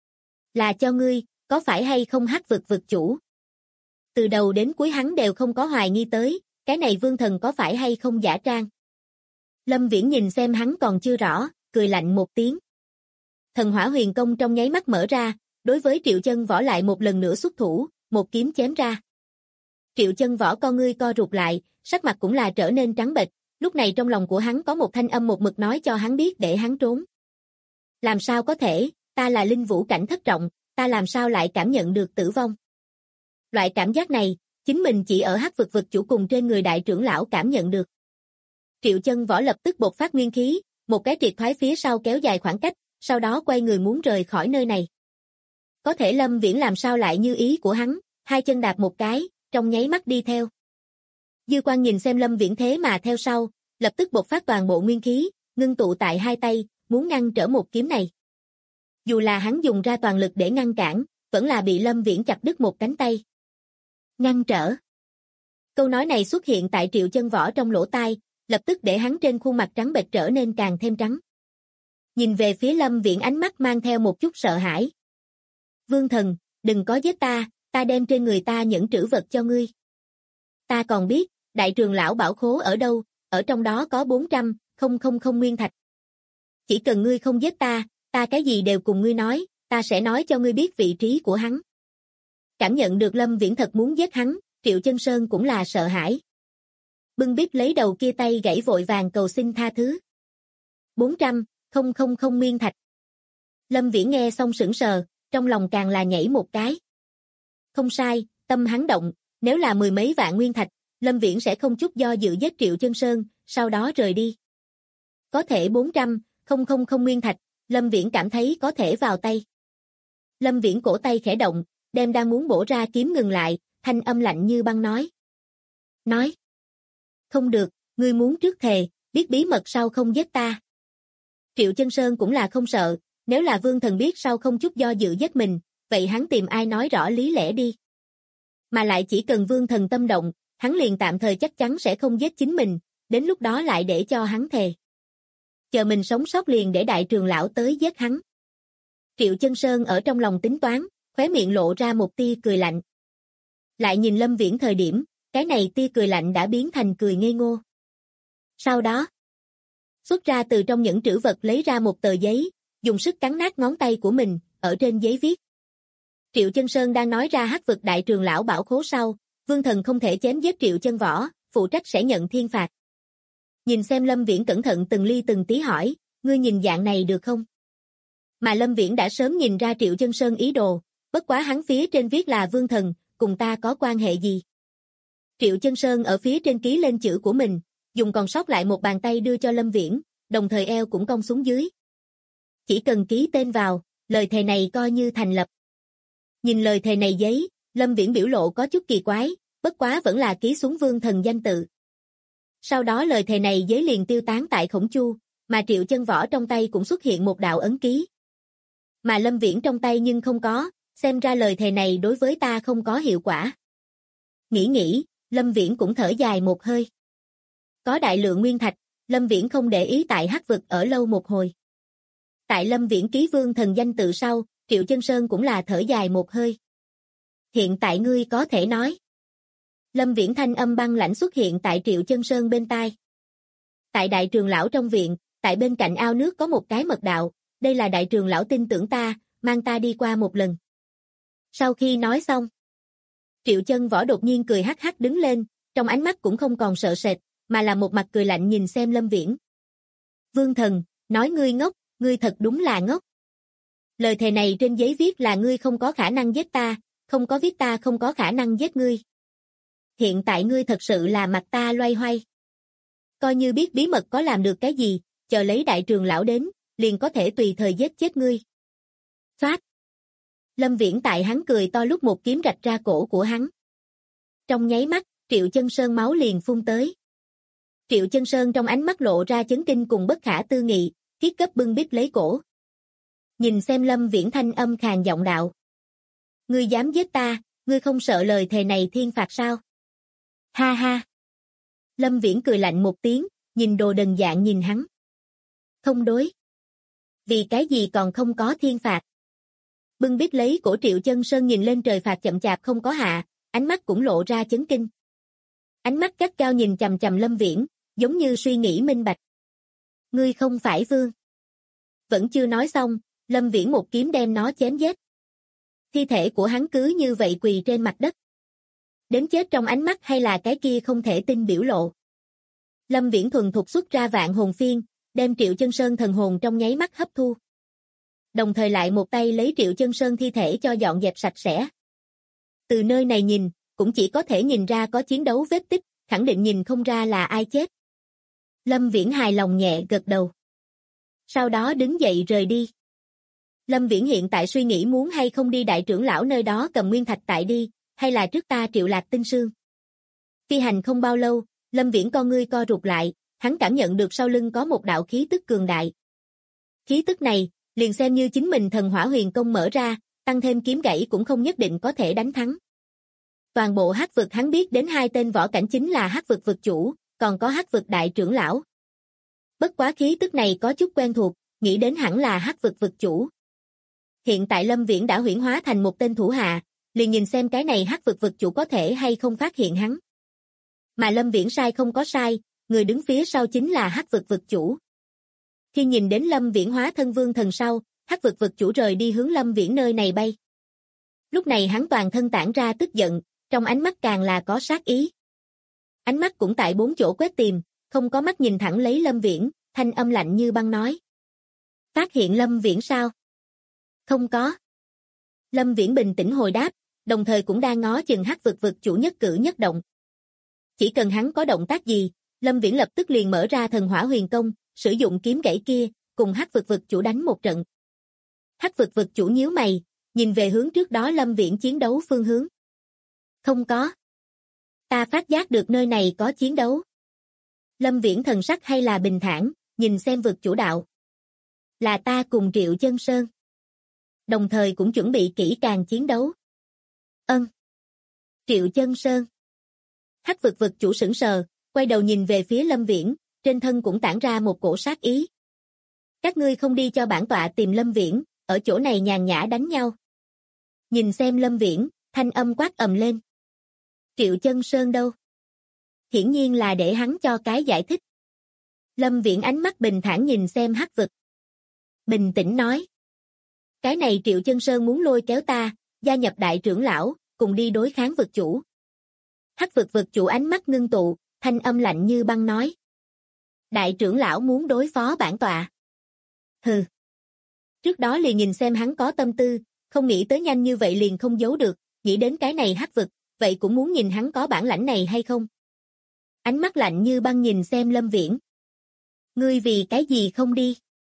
Là cho ngươi, có phải hay không Hắc vực vực chủ? Từ đầu đến cuối hắn đều không có hoài nghi tới, cái này Vương Thần có phải hay không giả trang. Lâm Viễn nhìn xem hắn còn chưa rõ, cười lạnh một tiếng. Thần Hỏa Huyền Công trong nháy mắt mở ra, đối với Triệu Chân Võ lại một lần nữa xuất thủ, một kiếm chém ra. Triệu Chân Võ con ngươi co rụt lại, sắc mặt cũng là trở nên trắng bệch, lúc này trong lòng của hắn có một thanh âm một mực nói cho hắn biết để hắn trốn. Làm sao có thể, ta là linh vũ cảnh thất trọng, ta làm sao lại cảm nhận được tử vong? Loại cảm giác này, chính mình chỉ ở Hắc vực vực chủ cùng trên người đại trưởng lão cảm nhận được. Triệu Chân Võ lập tức bộc phát nguyên khí, một cái triệt thoái phía sau kéo dài khoảng cách, sau đó quay người muốn rời khỏi nơi này. Có thể Lâm Viễn làm sao lại như ý của hắn, hai chân đạp một cái, trong nháy mắt đi theo. Dư Quan nhìn xem Lâm Viễn thế mà theo sau, lập tức bộc phát toàn bộ nguyên khí, ngưng tụ tại hai tay, muốn ngăn trở một kiếm này. Dù là hắn dùng ra toàn lực để ngăn cản, vẫn là bị Lâm Viễn chặt đứt một cánh tay. Ngăn trở. Câu nói này xuất hiện tại Triệu Chân Võ trong lỗ tai, lập tức để hắn trên khuôn mặt trắng bệch trở nên càng thêm trắng. Nhìn về phía Lâm Viễn ánh mắt mang theo một chút sợ hãi. Vương Thần, đừng có giết ta, ta đem trên người ta những trữ vật cho ngươi. Ta còn biết, đại trường lão bảo khố ở đâu, ở trong đó có 400.000 nguyên thạch. Chỉ cần ngươi không giết ta, ta cái gì đều cùng ngươi nói, ta sẽ nói cho ngươi biết vị trí của hắn. Cảm nhận được Lâm Viễn thật muốn giết hắn, Triệu Chân Sơn cũng là sợ hãi. Bưng bít lấy đầu kia tay gãy vội vàng cầu xin tha thứ. 400.000 nguyên thạch. Lâm Viễn nghe xong sững sờ, trong lòng càng là nhảy một cái. Không sai, tâm hắn động, nếu là 10 mấy vạn nguyên thạch, Lâm Viễn sẽ không chút do dự giết Triệu Chân Sơn, sau đó rời đi. Có thể 400.000 nguyên thạch, Lâm Viễn cảm thấy có thể vào tay. Lâm Viễn cổ tay khẽ động, đem đang muốn bổ ra kiếm ngừng lại, thanh âm lạnh như băng nói. Nói. Không được, ngươi muốn trước thề, biết bí mật sau không giết ta. Triệu Chân Sơn cũng là không sợ, nếu là Vương Thần biết sau không chút do dự giết mình, vậy hắn tìm ai nói rõ lý lẽ đi. Mà lại chỉ cần Vương Thần tâm động, hắn liền tạm thời chắc chắn sẽ không giết chính mình, đến lúc đó lại để cho hắn thề. Chờ mình sống sót liền để đại trường lão tới giết hắn. Triệu Chân Sơn ở trong lòng tính toán, khóe miệng lộ ra một tia cười lạnh. Lại nhìn Lâm Viễn thời điểm, cái này tia cười lạnh đã biến thành cười ngây ngô. Sau đó, xuất ra từ trong những trữ vật lấy ra một tờ giấy, dùng sức cắn nát ngón tay của mình, ở trên giấy viết. Triệu Chân Sơn đang nói ra Hắc vực đại trường lão bảo khố sau, Vương Thần không thể chém giết Triệu Chân Võ, phụ trách sẽ nhận thiên phạt. Nhìn xem Lâm Viễn cẩn thận từng ly từng tí hỏi, ngươi nhìn dạng này được không? Mà Lâm Viễn đã sớm nhìn ra Triệu Chân Sơn ý đồ, bất quá hắn phía trên viết là Vương Thần, cùng ta có quan hệ gì? Triệu Chân Sơn ở phía trên ký lên chữ của mình, dùng còn sót lại một bàn tay đưa cho Lâm Viễn, đồng thời eo cũng cong xuống dưới. Chỉ cần ký tên vào, lời thề này coi như thành lập. Nhìn lời thề này giấy, Lâm Viễn biểu lộ có chút kỳ quái, bất quá vẫn là ký xuống Vương Thần danh tự. Sau đó lời thề này giấy liền tiêu tán tại Khổng Chu, mà Triệu Chân Võ trong tay cũng xuất hiện một đạo ấn ký. Mà Lâm Viễn trong tay nhưng không có, xem ra lời thề này đối với ta không có hiệu quả. Nghĩ, Lâm Viễn cũng thở dài một hơi. Có đại lượng nguyên thạch, Lâm Viễn không để ý tại Hắc vực ở lâu một hồi. Tại Lâm Viễn ký Vương Thần danh tự sau, Triệu Chân Sơn cũng là thở dài một hơi. Hiện tại ngươi có thể nói. Lâm Viễn thanh âm băng lãnh xuất hiện tại Triệu Chân Sơn bên tai. Tại đại trường lão trong viện, tại bên cạnh ao nước có một cái mật đạo, đây là đại trường lão tin tưởng ta, mang ta đi qua một lần. Sau khi nói xong, Triệu Chân Võ đột nhiên cười hắc hắc đứng lên, trong ánh mắt cũng không còn sợ sệt, mà là một mặt cười lạnh nhìn xem Lâm Viễn. Vương Thần, nói ngươi ngốc, ngươi thật đúng là ngốc. Lời thề này trên giấy viết là ngươi không có khả năng giết ta, không có viết ta không có khả năng giết ngươi. Hiện tại ngươi thật sự là mặt ta loay hoay. Coi như biết bí mật có làm được cái gì, chờ lấy đại trưởng lão đến, liền có thể tùy thời giết chết ngươi. Phát. Lâm Viễn tại hắn cười to lúc một kiếm rạch ra cổ của hắn. Trong nháy mắt, Triệu Chân Sơn máu liền phun tới. Triệu Chân Sơn trong ánh mắt lộ ra chấn kinh cùng bất khả tư nghị, kiết cấp bưng bít lấy cổ. Nhìn xem Lâm Viễn thanh âm khàn giọng đạo. Ngươi dám giết ta, ngươi không sợ lời thề này thiên phạt sao? Ha ha. Lâm Viễn cười lạnh một tiếng, nhìn Đồ Đần Dạng nhìn hắn. Không đối. Vì cái gì còn không có thiên phạt? Bưng bít lấy cổ Triệu Chân Sơn nhìn lên trời phạt chậm chạp không có hạ, ánh mắt cũng lộ ra chấn kinh. Ánh mắt gắt cao nhìn chằm chằm Lâm Viễn, giống như suy nghĩ minh bạch. Ngươi không phải vương. Vẫn chưa nói xong, Lâm Viễn một kiếm đem nó chém giết. Thi thể của hắn cứ như vậy quỳ trên mặt đất. Đến chết trong ánh mắt hay là cái kia không thể tin biểu lộ. Lâm Viễn thuần thục xuất ra vạn hồn phiên, đem Triệu Chân Sơn thần hồn trong nháy mắt hấp thu. Đồng thời lại một tay lấy Triệu Chân Sơn thi thể cho dọn dẹp sạch sẽ. Từ nơi này nhìn, cũng chỉ có thể nhìn ra có chiến đấu vết tích, khẳng định nhìn không ra là ai chết. Lâm Viễn hài lòng nhẹ gật đầu. Sau đó đứng dậy rời đi. Lâm Viễn hiện tại suy nghĩ muốn hay không đi đại trưởng lão nơi đó cầm nguyên thạch tại đi, hay là trước ta triệu lạc tinh sương. Phi hành không bao lâu, Lâm Viễn con ngươi co rụt lại, hắn cảm nhận được sau lưng có một đạo khí tức cường đại. Khí tức này, liền xem như chính mình thần hỏa huyền công mở ra, tăng thêm kiếm gãy cũng không nhất định có thể đánh thắng. Toàn bộ hắc vực hắn biết đến hai tên võ cảnh chính là hắc vực vực chủ, còn có hắc vực đại trưởng lão. Bất quá khí tức này có chút quen thuộc, nghĩ đến hẳn là hắc vực vực chủ. Hiện tại Lâm Viễn đã huyễn hóa thành một tên thủ hạ, liền nhìn xem cái này hắc vực vực chủ có thể hay không phát hiện hắn. Mà Lâm Viễn sai không có sai, người đứng phía sau chính là hắc vực vực chủ. Khi nhìn đến Lâm Viễn hóa thân vương thần sau, hắc vực vực chủ rời đi hướng Lâm Viễn nơi này bay. Lúc này hắn toàn thân tản ra tức giận, trong ánh mắt càng là có sát ý. Ánh mắt cũng tại bốn chỗ quét tìm, không có mắt nhìn thẳng lấy Lâm Viễn, thanh âm lạnh như băng nói. Phát hiện Lâm Viễn sao? Không có. Lâm Viễn bình tĩnh hồi đáp, đồng thời cũng đang ngó chừng hắc vực vực chủ nhất cử nhất động. Chỉ cần hắn có động tác gì, Lâm Viễn lập tức liền mở ra thần hỏa huyền công, sử dụng kiếm gãy kia, cùng hắc vực vực chủ đánh một trận. Hắc vực vực chủ nhíu mày, nhìn về hướng trước đó Lâm Viễn chiến đấu phương hướng. Không có. Ta phát giác được nơi này có chiến đấu. Lâm Viễn thần sắc hay là bình thản, nhìn xem vực chủ đạo. Là ta cùng Triệu Chân Sơn. Đồng thời cũng chuẩn bị kỹ càng chiến đấu. Ân. Triệu Chân Sơn. Hắc vực vực chủ sững sờ, quay đầu nhìn về phía Lâm Viễn, trên thân cũng tản ra một cổ sát ý. Các ngươi không đi cho bản tọa tìm Lâm Viễn, ở chỗ này nhàn nhã đánh nhau. Nhìn xem Lâm Viễn, thanh âm quát ầm lên. Triệu Chân Sơn đâu? Hiển nhiên là để hắn cho cái giải thích. Lâm Viễn ánh mắt bình thản nhìn xem hắc vực. Bình tĩnh nói. Cái này Triệu Chân Sơn muốn lôi kéo ta, gia nhập đại trưởng lão, cùng đi đối kháng vực chủ. Hắc vực vực chủ ánh mắt ngưng tụ, thanh âm lạnh như băng nói. Đại trưởng lão muốn đối phó bản tọa. Hừ. Trước đó liền nhìn xem hắn có tâm tư, không nghĩ tới nhanh như vậy liền không giấu được, nghĩ đến cái này hắc vực, vậy cũng muốn nhìn hắn có bản lãnh này hay không. Ánh mắt lạnh như băng nhìn xem Lâm Viễn. Ngươi vì cái gì không đi?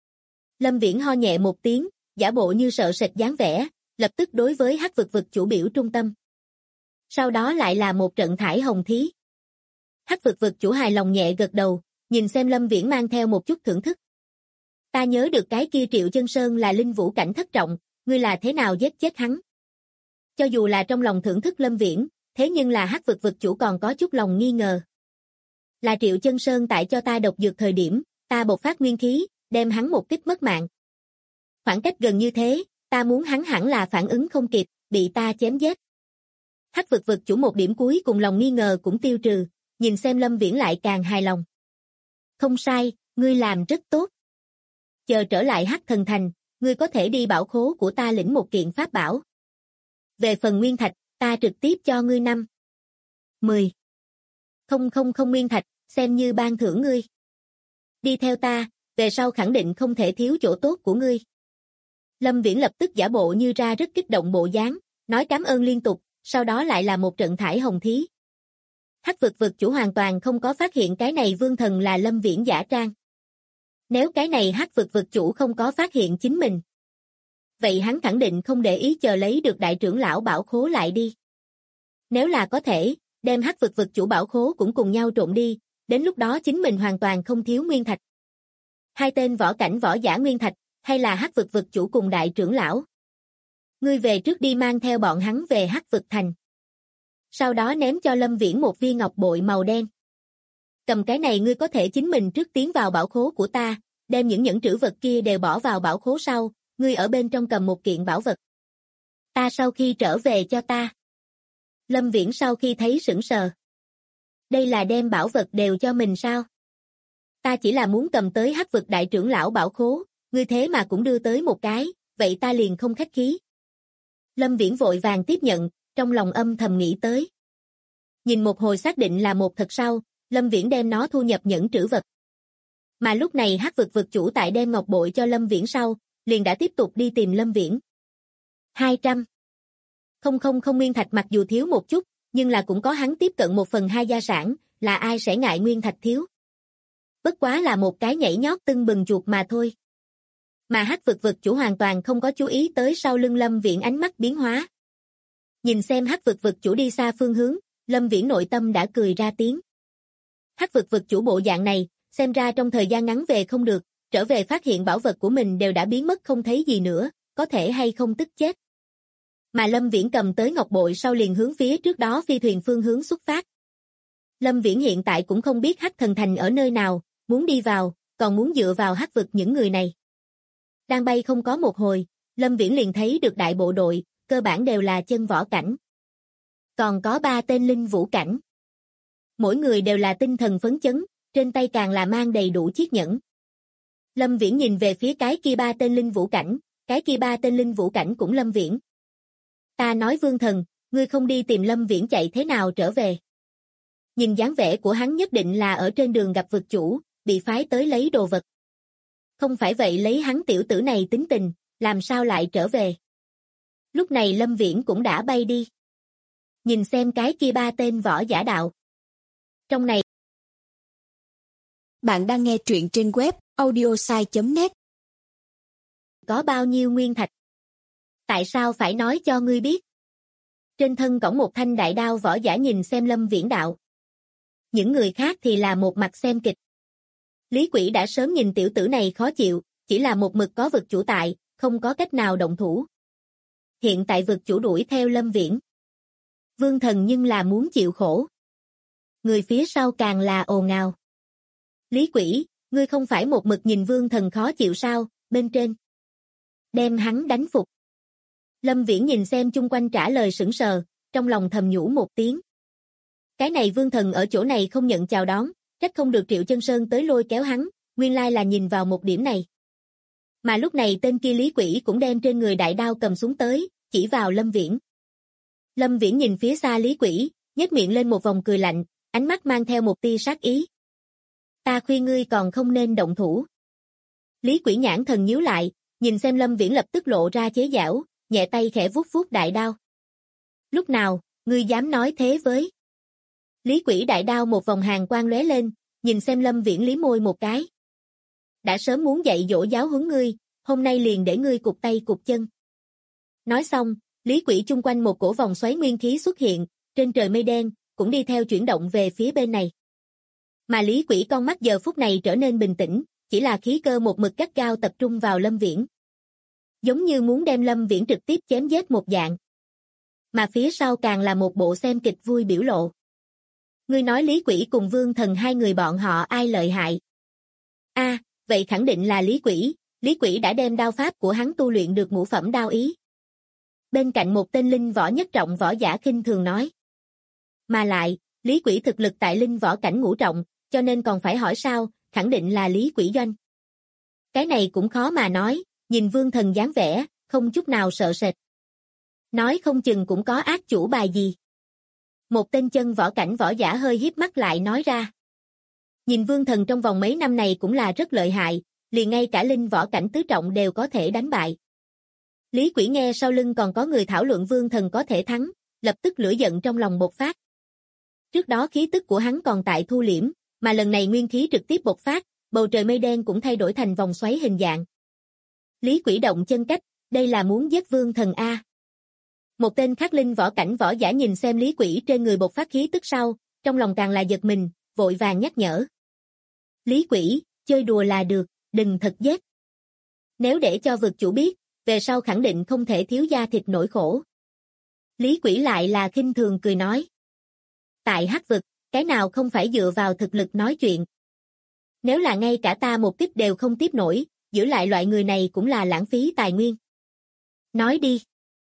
Lâm Viễn ho nhẹ một tiếng, giả bộ như sợ sệt dáng vẻ, lập tức đối với hắc vực vực chủ biểu trung tâm. Sau đó lại là một trận thải hồng thí. Hắc vực vực chủ hài lòng nhẹ gật đầu, nhìn xem Lâm Viễn mang theo một chút thưởng thức. Ta nhớ được cái kia Triệu Chân Sơn là linh vũ cảnh thất trọng, ngươi là thế nào giết chết hắn? Cho dù là trong lòng thưởng thức Lâm Viễn, thế nhưng là hắc vực vực chủ còn có chút lòng nghi ngờ. Là Triệu Chân Sơn tại cho ta độc dược thời điểm, ta bộc phát nguyên khí, đem hắn một kích mất mạng. Khoảng cách gần như thế, ta muốn hắn hẳn là phản ứng không kịp, bị ta chém giết. Hắc vực vực chủ một điểm cuối cùng lòng nghi ngờ cũng tiêu trừ, nhìn xem Lâm Viễn lại càng hài lòng. Không sai, ngươi làm rất tốt. Chờ trở lại Hắc Thần Thành, ngươi có thể đi bảo khố của ta lĩnh một kiện pháp bảo. Về phần nguyên thạch, ta trực tiếp cho ngươi 5. 10. Không nguyên thạch, xem như ban thưởng ngươi. Đi theo ta, về sau khẳng định không thể thiếu chỗ tốt của ngươi. Lâm Viễn lập tức giả bộ như ra rất kích động bộ dáng, nói cảm ơn liên tục, sau đó lại là một trận thải hồng thí. Hắc vực vực chủ hoàn toàn không có phát hiện cái này vương thần là Lâm Viễn giả trang. Nếu cái này hắc vực vực chủ không có phát hiện chính mình, vậy hắn khẳng định không để ý chờ lấy được đại trưởng lão bảo khố lại đi. Nếu là có thể, đem hắc vực vực chủ bảo khố cũng cùng nhau trộn đi, đến lúc đó chính mình hoàn toàn không thiếu nguyên thạch. Hai tên võ cảnh võ giả nguyên thạch, hay là hắc vực vực chủ cùng đại trưởng lão. Ngươi về trước đi mang theo bọn hắn về hắc vực thành. Sau đó ném cho Lâm Viễn một viên ngọc bội màu đen. Cầm cái này ngươi có thể chính mình trước tiến vào bảo khố của ta, đem những nhẫn trữ vật kia đều bỏ vào bảo khố sau, ngươi ở bên trong cầm một kiện bảo vật. Ta sau khi trở về cho ta. Lâm Viễn sau khi thấy sững sờ. Đây là đem bảo vật đều cho mình sao? Ta chỉ là muốn cầm tới hắc vực đại trưởng lão bảo khố, ngươi thế mà cũng đưa tới một cái, vậy ta liền không khách khí. Lâm Viễn vội vàng tiếp nhận, trong lòng âm thầm nghĩ tới. Nhìn một hồi xác định là một thật sau, Lâm Viễn đem nó thu nhập nhẫn trữ vật. Mà lúc này hắc vực vực chủ tại đem ngọc bội cho Lâm Viễn sau, liền đã tiếp tục đi tìm Lâm Viễn. 200. Không nguyên thạch mặc dù thiếu một chút, nhưng là cũng có hắn tiếp cận 1/2 gia sản, là ai sẽ ngại nguyên thạch thiếu. Bất quá là một cái nhảy nhót tưng bừng chuột mà thôi. Mà hắc vực vực chủ hoàn toàn không có chú ý tới sau lưng Lâm Viễn ánh mắt biến hóa. Nhìn xem hắc vực vực chủ đi xa phương hướng, Lâm Viễn nội tâm đã cười ra tiếng. Hắc vực vực chủ bộ dạng này, xem ra trong thời gian ngắn về không được, trở về phát hiện bảo vật của mình đều đã biến mất không thấy gì nữa, có thể hay không tức chết. Mà Lâm Viễn cầm tới ngọc bội sau liền hướng phía trước đó phi thuyền phương hướng xuất phát. Lâm Viễn hiện tại cũng không biết hắc thần thành ở nơi nào, muốn đi vào, còn muốn dựa vào hắc vực những người này. Đang bay không có một hồi, Lâm Viễn liền thấy được đại bộ đội, cơ bản đều là chân võ cảnh. Còn có 3 tên linh vũ cảnh. Mỗi người đều là tinh thần phấn chấn, trên tay càng là mang đầy đủ chiếc nhẫn. Lâm Viễn nhìn về phía cái kia 3 tên linh vũ cảnh, cái kia 3 tên linh vũ cảnh cũng Lâm Viễn. Ta nói Vương Thần, ngươi không đi tìm Lâm Viễn chạy thế nào trở về? Nhìn dáng vẻ của hắn nhất định là ở trên đường gặp vực chủ, bị phái tới lấy đồ vật. Không phải vậy lấy hắn tiểu tử này tính tình, làm sao lại trở về? Lúc này Lâm Viễn cũng đã bay đi. Nhìn xem cái kia 3 tên võ giả đạo. Trong này, bạn đang nghe truyện trên web audiosai.net. Có bao nhiêu nguyên thạch? Tại sao phải nói cho ngươi biết? Trên thân cõng một thanh đại đao võ giả nhìn xem Lâm Viễn đạo. Những người khác thì là một mặt xem kịch. Lý Quỷ đã sớm nhìn tiểu tử này khó chịu, chỉ là một mực có vực chủ tại, không có cách nào động thủ. Hiện tại vực chủ đuổi theo Lâm Viễn. Vương Thần nhưng là muốn chịu khổ. Người phía sau càng là ồn ào. Lý Quỷ, ngươi không phải một mực nhìn Vương Thần khó chịu sao, bên trên. Đem hắn đánh phục. Lâm Viễn nhìn xem chung quanh trả lời sững sờ, trong lòng thầm nhủ một tiếng. Cái này Vương Thần ở chỗ này không nhận chào đón, trách không được Triệu Chân Sơn tới lôi kéo hắn, nguyên lai là nhìn vào một điểm này. Mà lúc này tên kia Lý Quỷ cũng đem trên người đại đao cầm xuống tới, chỉ vào Lâm Viễn. Lâm Viễn nhìn phía xa Lý Quỷ, nhếch miệng lên một vòng cười lạnh, ánh mắt mang theo một tia sát ý. Ta khuyên ngươi còn không nên động thủ. Lý Quỷ nhãn thần nhíu lại, nhìn xem Lâm Viễn lập tức lộ ra chế giễu, nhẹ tay khẽ vuốt vuốt đại đao. Lúc nào, ngươi dám nói thế với? Lý Quỷ đại đao một vòng hàn quang lóe lên, nhìn xem Lâm Viễn liếm môi một cái. Đã sớm muốn dạy dỗ giáo huấn ngươi, hôm nay liền để ngươi cụt tay cụt chân. Nói xong, Lý Quỷ chung quanh một cổ vòng xoáy nguyên khí xuất hiện, trên trời mây đen, cũng đi theo chuyển động về phía bên này. Mà Lý Quỷ con mắt giờ phút này trở nên bình tĩnh, chỉ là khí cơ một mực gắt gao tập trung vào Lâm Viễn. Giống như muốn đem Lâm Viễn trực tiếp chém giết một dạng. Mà phía sau càng là một bộ xem kịch vui biểu lộ. Ngươi nói Lý Quỷ cùng Vương Thần hai người bọn họ ai lợi hại? Vậy khẳng định là Lý Quỷ, Lý Quỷ đã đem đao pháp của hắn tu luyện được ngũ phẩm đao ý. Bên cạnh một tên linh võ nhất trọng võ giả khinh thường nói. Mà lại, Lý Quỷ thực lực tại linh võ cảnh ngũ trọng, cho nên còn phải hỏi sao, khẳng định là Lý Quỷ doanh. Cái này cũng khó mà nói, nhìn Vương Thần dáng vẻ, không chút nào sợ sệt. Nói không chừng cũng có ác chủ bài gì. Một tên chân võ cảnh võ giả hơi híp mắt lại nói ra. Nhìn Vương Thần trong vòng mấy năm này cũng là rất lợi hại, liền ngay cả linh võ cảnh tứ trọng đều có thể đánh bại. Lý Quỷ nghe sau lưng còn có người thảo luận Vương Thần có thể thắng, lập tức lửa giận trong lòng bộc phát. Trước đó khí tức của hắn còn tại thu liễm, mà lần này nguyên khí trực tiếp bộc phát, bầu trời mây đen cũng thay đổi thành vòng xoáy hình dạng. Lý Quỷ động chân cách, đây là muốn giết Vương Thần A. Một tên khắc linh võ cảnh võ giả nhìn xem Lý Quỷ trên người bộc phát khí tức sau, trong lòng càng là giật mình, vội vàng nhắc nhở. Lý Quỷ, chơi đùa là được, đừng thật giết. Nếu để cho vực chủ biết, về sau khẳng định không thể thiếu da thịt nỗi khổ. Lý Quỷ lại là khinh thường cười nói. Tại hắc vực, cái nào không phải dựa vào thực lực nói chuyện. Nếu là ngay cả ta một kích đều không tiếp nổi, giữ lại loại người này cũng là lãng phí tài nguyên. Nói đi.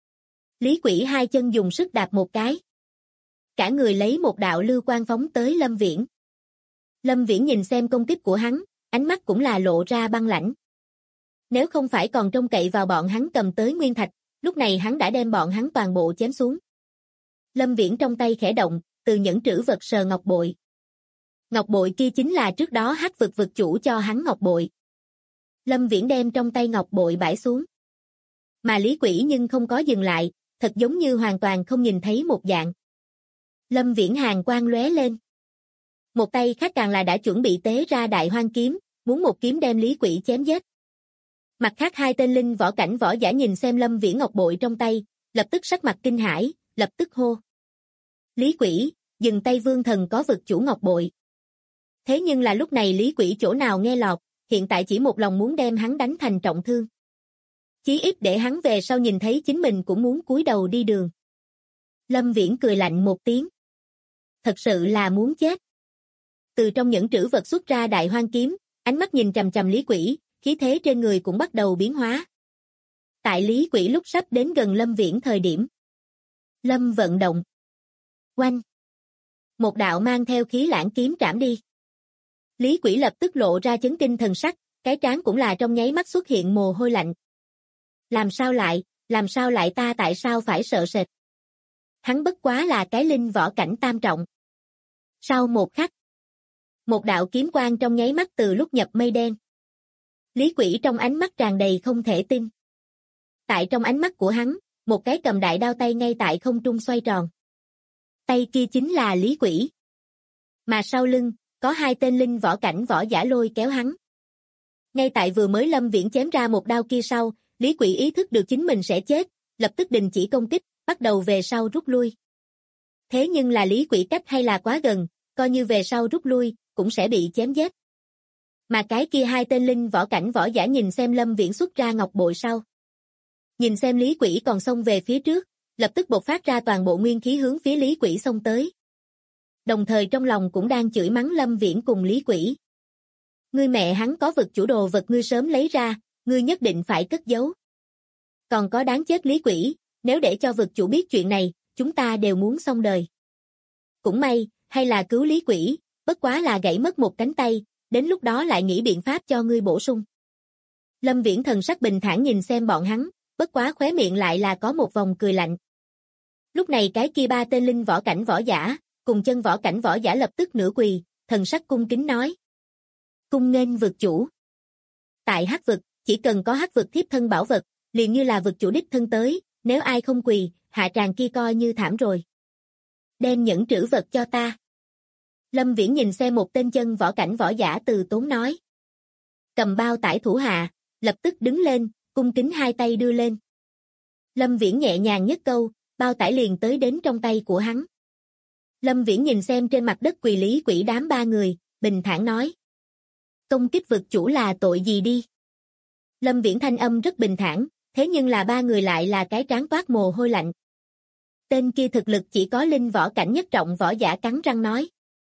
Lý Quỷ hai chân dùng sức đạp một cái. Cả người lấy một đạo lưu quang phóng tới Lâm Viễn. Lâm Viễn nhìn xem công kích của hắn, ánh mắt cũng là lộ ra băng lãnh. Nếu không phải còn trông cậy vào bọn hắn cầm tới nguyên thạch, lúc này hắn đã đem bọn hắn toàn bộ chém xuống. Lâm Viễn trong tay khẽ động, từ nhẫn trữ vật sờ ngọc bội. Ngọc bội kia chính là trước đó hắc vực vực chủ cho hắn ngọc bội. Lâm Viễn đem trong tay ngọc bội bãi xuống. Mà Lý Quỷ nhưng không có dừng lại, thật giống như hoàn toàn không nhìn thấy một dạng. Lâm Viễn hàn quang lóe lên. Một tay khác càng là đã chuẩn bị tế ra đại hoang kiếm, muốn một kiếm đem Lý Quỷ chém giết. Mặt khác hai tên linh võ cảnh võ giả nhìn xem Lâm Viễn ngọc bội trong tay, lập tức sắc mặt kinh hãi, lập tức hô. Lý Quỷ, dừng tay, Vương Thần có vực chủ ngọc bội. Thế nhưng là lúc này Lý Quỷ chỗ nào nghe lọt, hiện tại chỉ một lòng muốn đem hắn đánh thành trọng thương. Chí ít để hắn về sau nhìn thấy chính mình cũng muốn cúi đầu đi đường. Lâm Viễn cười lạnh một tiếng. Thật sự là muốn chết. Từ trong nhẫn trữ vật xuất ra đại hoang kiếm, ánh mắt nhìn chằm chằm Lý Quỷ, khí thế trên người cũng bắt đầu biến hóa. Tại Lý Quỷ lúc sắp đến gần Lâm Viễn thời điểm. Lâm vận động. Oanh. Một đạo mang theo khí lãng kiếm trảm đi. Lý Quỷ lập tức lộ ra chấn kinh thần sắc, cái trán cũng là trong nháy mắt xuất hiện mồ hôi lạnh. Làm sao lại ta tại sao phải sợ sệt? Hắn bất quá là cái linh võ cảnh tam trọng. Sau một khắc, một đạo kiếm quang trong nháy mắt từ lúc nhập mây đen. Lý Quỷ trong ánh mắt tràn đầy không thể tin. Tại trong ánh mắt của hắn, một cái cầm đại đao tay ngay tại không trung xoay tròn. Tay kia chính là Lý Quỷ. Mà sau lưng, có hai tên linh võ cảnh võ giả lôi kéo hắn. Ngay tại vừa mới Lâm Viễn chém ra một đao kia sau, Lý Quỷ ý thức được chính mình sẽ chết, lập tức đình chỉ công kích, bắt đầu về sau rút lui. Thế nhưng là Lý Quỷ cách hay là quá gần, coi như về sau rút lui, cũng sẽ bị chém giết. Mà cái kia hai tên linh võ cảnh võ giả nhìn xem Lâm Viễn xuất ra ngọc bội sau. Nhìn xem Lý Quỷ còn xông về phía trước, lập tức bộc phát ra toàn bộ nguyên khí hướng phía Lý Quỷ xông tới. Đồng thời trong lòng cũng đang chửi mắng Lâm Viễn cùng Lý Quỷ. Ngươi mẹ hắn có vực chủ đồ vật ngươi sớm lấy ra, ngươi nhất định phải cất giấu. Còn có đáng chết Lý Quỷ, nếu để cho vực chủ biết chuyện này, chúng ta đều muốn xong đời. Cũng may, hay là cứu Lý Quỷ, bất quá là gãy mất một cánh tay, đến lúc đó lại nghĩ biện pháp cho ngươi bổ sung. Lâm Viễn thần sắc bình thản nhìn xem bọn hắn, bất quá khóe miệng lại là có một vòng cười lạnh. Lúc này cái kia ba tên linh võ cảnh võ giả, cùng chân võ cảnh võ giả lập tức nửa quỳ, thần sắc cung kính nói. Cung nghênh vực chủ. Tại hắc vực, chỉ cần có hắc vực thiếp thân bảo vật, liền như là vực chủ đích thân tới, nếu ai không quỳ, hạ tràng kia coi như thảm rồi. Đem nhẫn trữ vật cho ta. Lâm Viễn nhìn xem một tên chân võ cảnh võ giả từ tốn nói. Cầm bao tải thủ hạ, lập tức đứng lên, cung kính hai tay đưa lên. Lâm Viễn nhẹ nhàng nhất câu, bao tải liền tới đến trong tay của hắn. Lâm Viễn nhìn xem trên mặt đất quỳ Lý Quỷ đám ba người, bình thản nói. Công kích vực chủ là tội gì đi? Lâm Viễn thanh âm rất bình thản, thế nhưng là ba người lại là cái trán toát mồ hôi lạnh. Tên kia thực lực chỉ có linh võ cảnh nhất trọng võ giả cắn răng nói.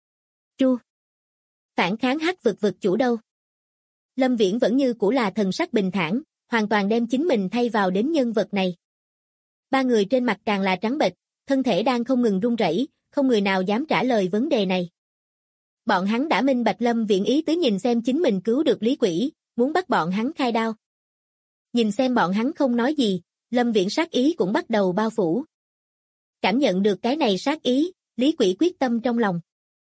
Chu! Phản kháng hắc vực vực chủ đâu? Lâm Viễn vẫn như cũ là thần sắc bình thản, hoàn toàn đem chính mình thay vào đến nhân vật này. Ba người trên mặt càng là trắng bệch, thân thể đang không ngừng run rẩy, không người nào dám trả lời vấn đề này. Bọn hắn đã minh bạch Lâm Viễn ý tứ nhìn xem chính mình cứu được Lý Quỷ, muốn bắt bọn hắn khai đao. Nhìn xem bọn hắn không nói gì, Lâm Viễn sát ý cũng bắt đầu bao phủ. Cảm nhận được cái này sát ý, Lý Quỷ quyết tâm trong lòng.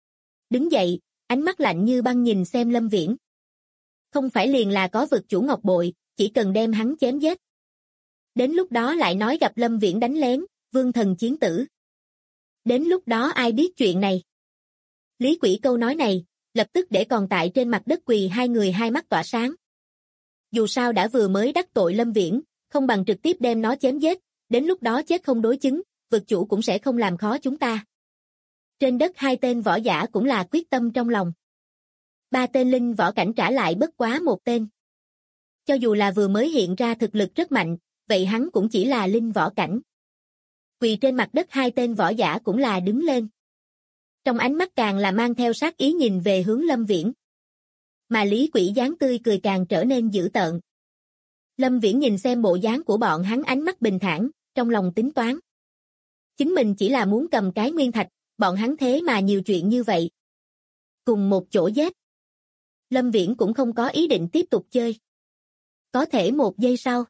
Đứng dậy, ánh mắt lạnh như băng nhìn xem Lâm Viễn. Không phải liền là có vực chủ ngọc bội, chỉ cần đem hắn chém giết. Đến lúc đó lại nói gặp Lâm Viễn đánh lén, Vương Thần chiến tử. Đến lúc đó ai biết chuyện này? Lý Quỷ câu nói này, lập tức để còn tại trên mặt đất quỳ hai người hai mắt tỏa sáng. Dù sao đã vừa mới đắc tội Lâm Viễn, không bằng trực tiếp đem nó chém giết, đến lúc đó chết không đối chứng, vực chủ cũng sẽ không làm khó chúng ta. Trên đất hai tên võ giả cũng là quyết tâm trong lòng. Ba tên linh võ cảnh trả lại bất quá một tên. Cho dù là vừa mới hiện ra thực lực rất mạnh, vậy hắn cũng chỉ là linh võ cảnh. Quỳ trên mặt đất hai tên võ giả cũng là đứng lên. Trong ánh mắt càng là mang theo sát ý nhìn về hướng Lâm Viễn. Mà Lý Quỷ dáng tươi cười càng trở nên dữ tợn. Lâm Viễn nhìn xem bộ dáng của bọn hắn ánh mắt bình thản, trong lòng tính toán. Chính mình chỉ là muốn cầm cái nguyên thạch, bọn hắn thế mà nhiều chuyện như vậy. Cùng một chỗ giết. Lâm Viễn cũng không có ý định tiếp tục chơi. Có thể một giây sau.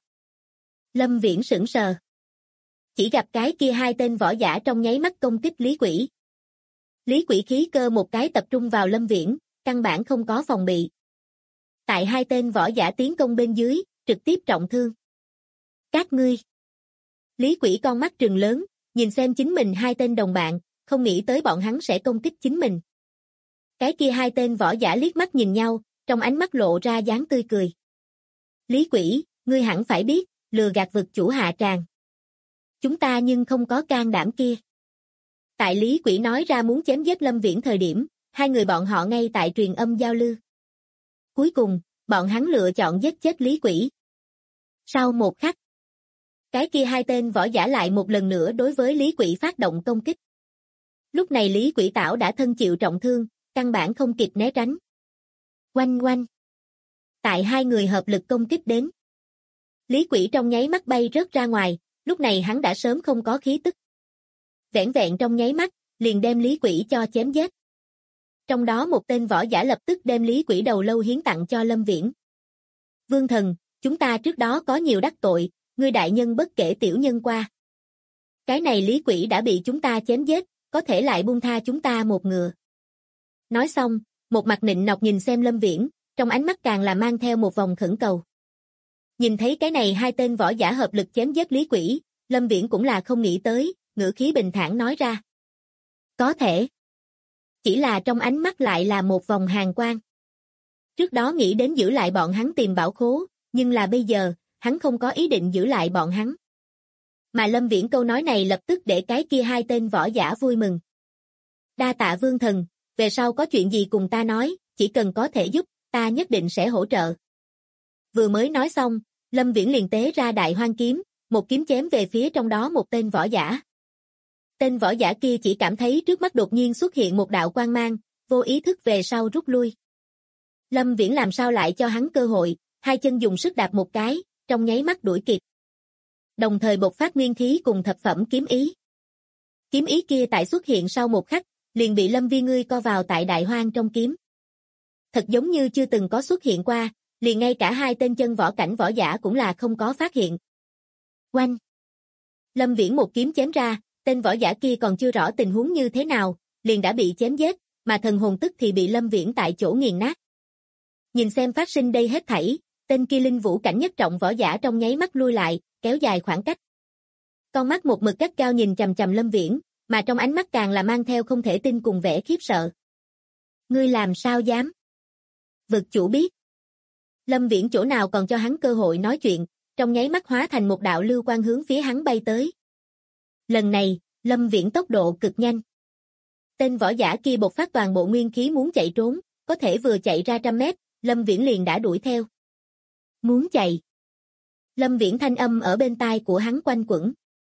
Lâm Viễn sững sờ. Chỉ gặp cái kia hai tên võ giả trong nháy mắt công kích Lý Quỷ. Lý Quỷ khí cơ một cái tập trung vào Lâm Viễn, căn bản không có phòng bị. Tại hai tên võ giả tiến công bên dưới, trực tiếp trọng thương. Các ngươi. Lý Quỷ con mắt trừng lớn, nhìn xem chính mình hai tên đồng bạn, không nghĩ tới bọn hắn sẽ công kích chính mình. Cái kia hai tên võ giả liếc mắt nhìn nhau, trong ánh mắt lộ ra dáng tươi cười. Lý Quỷ, ngươi hẳn phải biết, lừa gạt vực chủ hạ tràng. Chúng ta nhưng không có can đảm kia. Tại Lý Quỷ nói ra muốn chém giết Lâm Viễn thời điểm, hai người bọn họ ngay tại truyền âm giao lưu. Cuối cùng, bọn hắn lựa chọn giết chết Lý Quỷ. Sau một khắc, cái kia hai tên võ giả lại một lần nữa đối với Lý Quỷ phát động công kích. Lúc này Lý Quỷ Tảo đã thân chịu trọng thương, căn bản không kịp né tránh. Oanh oanh. Tại hai người hợp lực công kích đến. Lý Quỷ trong nháy mắt bay rớt ra ngoài, lúc này hắn đã sớm không có khí tức. Vẻn vẹn trong nháy mắt, liền đem Lý Quỷ cho chém giết. Trong đó một tên võ giả lập tức đem Lý Quỷ đầu lâu hiến tặng cho Lâm Viễn. Vương Thần, chúng ta trước đó có nhiều đắc tội, ngươi đại nhân bất kể tiểu nhân qua. Cái này Lý Quỷ đã bị chúng ta chém giết, có thể lại buông tha chúng ta một ngựa. Nói xong, một mặt nịnh nọt nhìn xem Lâm Viễn, trong ánh mắt càng là mang theo một vòng khẩn cầu. Nhìn thấy cái này hai tên võ giả hợp lực chém giết Lý Quỷ, Lâm Viễn cũng là không nghĩ tới, ngữ khí bình thản nói ra. Có thể. Chỉ là trong ánh mắt lại là một vòng hàn quang. Trước đó nghĩ đến giữ lại bọn hắn tìm bảo khố, nhưng là bây giờ, hắn không có ý định giữ lại bọn hắn. Mà Lâm Viễn câu nói này lập tức để cái kia hai tên võ giả vui mừng. Đa tạ Vương Thần, về sau có chuyện gì cùng ta nói, chỉ cần có thể giúp, ta nhất định sẽ hỗ trợ. Vừa mới nói xong, Lâm Viễn liền tế ra đại hoang kiếm, một kiếm chém về phía trong đó một tên võ giả. Tên võ giả kia chỉ cảm thấy trước mắt đột nhiên xuất hiện một đạo quang mang, vô ý thức về sau rút lui. Lâm Viễn làm sao lại cho hắn cơ hội, hai chân dùng sức đạp một cái, trong nháy mắt đuổi kịp. Đồng thời bộc phát nguyên khí cùng thập phẩm kiếm ý. Kiếm ý kia tại xuất hiện sau một khắc, liền bị Lâm Vi ngươi co vào tại đại hoang trong kiếm. Thật giống như chưa từng có xuất hiện qua, liền ngay cả hai tên chân võ cảnh võ giả cũng là không có phát hiện. Oanh! Lâm Viễn một kiếm chém ra, tên võ giả kia còn chưa rõ tình huống như thế nào, liền đã bị chém giết, mà thần hồn tức thì bị Lâm Viễn tại chỗ nghiền nát. Nhìn xem phát sinh đây hết thảy, tên kia linh vũ cảnh nhất trọng võ giả trong nháy mắt lui lại, kéo dài khoảng cách. Con mắt một mực gắt cao nhìn chằm chằm Lâm Viễn, mà trong ánh mắt càng là mang theo không thể tin cùng vẻ khiếp sợ. Ngươi làm sao dám? Vực chủ biết. Lâm Viễn chỗ nào còn cho hắn cơ hội nói chuyện, trong nháy mắt hóa thành một đạo lưu quang hướng phía hắn bay tới. Lần này, Lâm Viễn tốc độ cực nhanh. Tên võ giả kia bộc phát toàn bộ nguyên khí muốn chạy trốn, có thể vừa chạy ra 100 mét, Lâm Viễn liền đã đuổi theo. Muốn chạy. Lâm Viễn thanh âm ở bên tai của hắn quanh quẩn.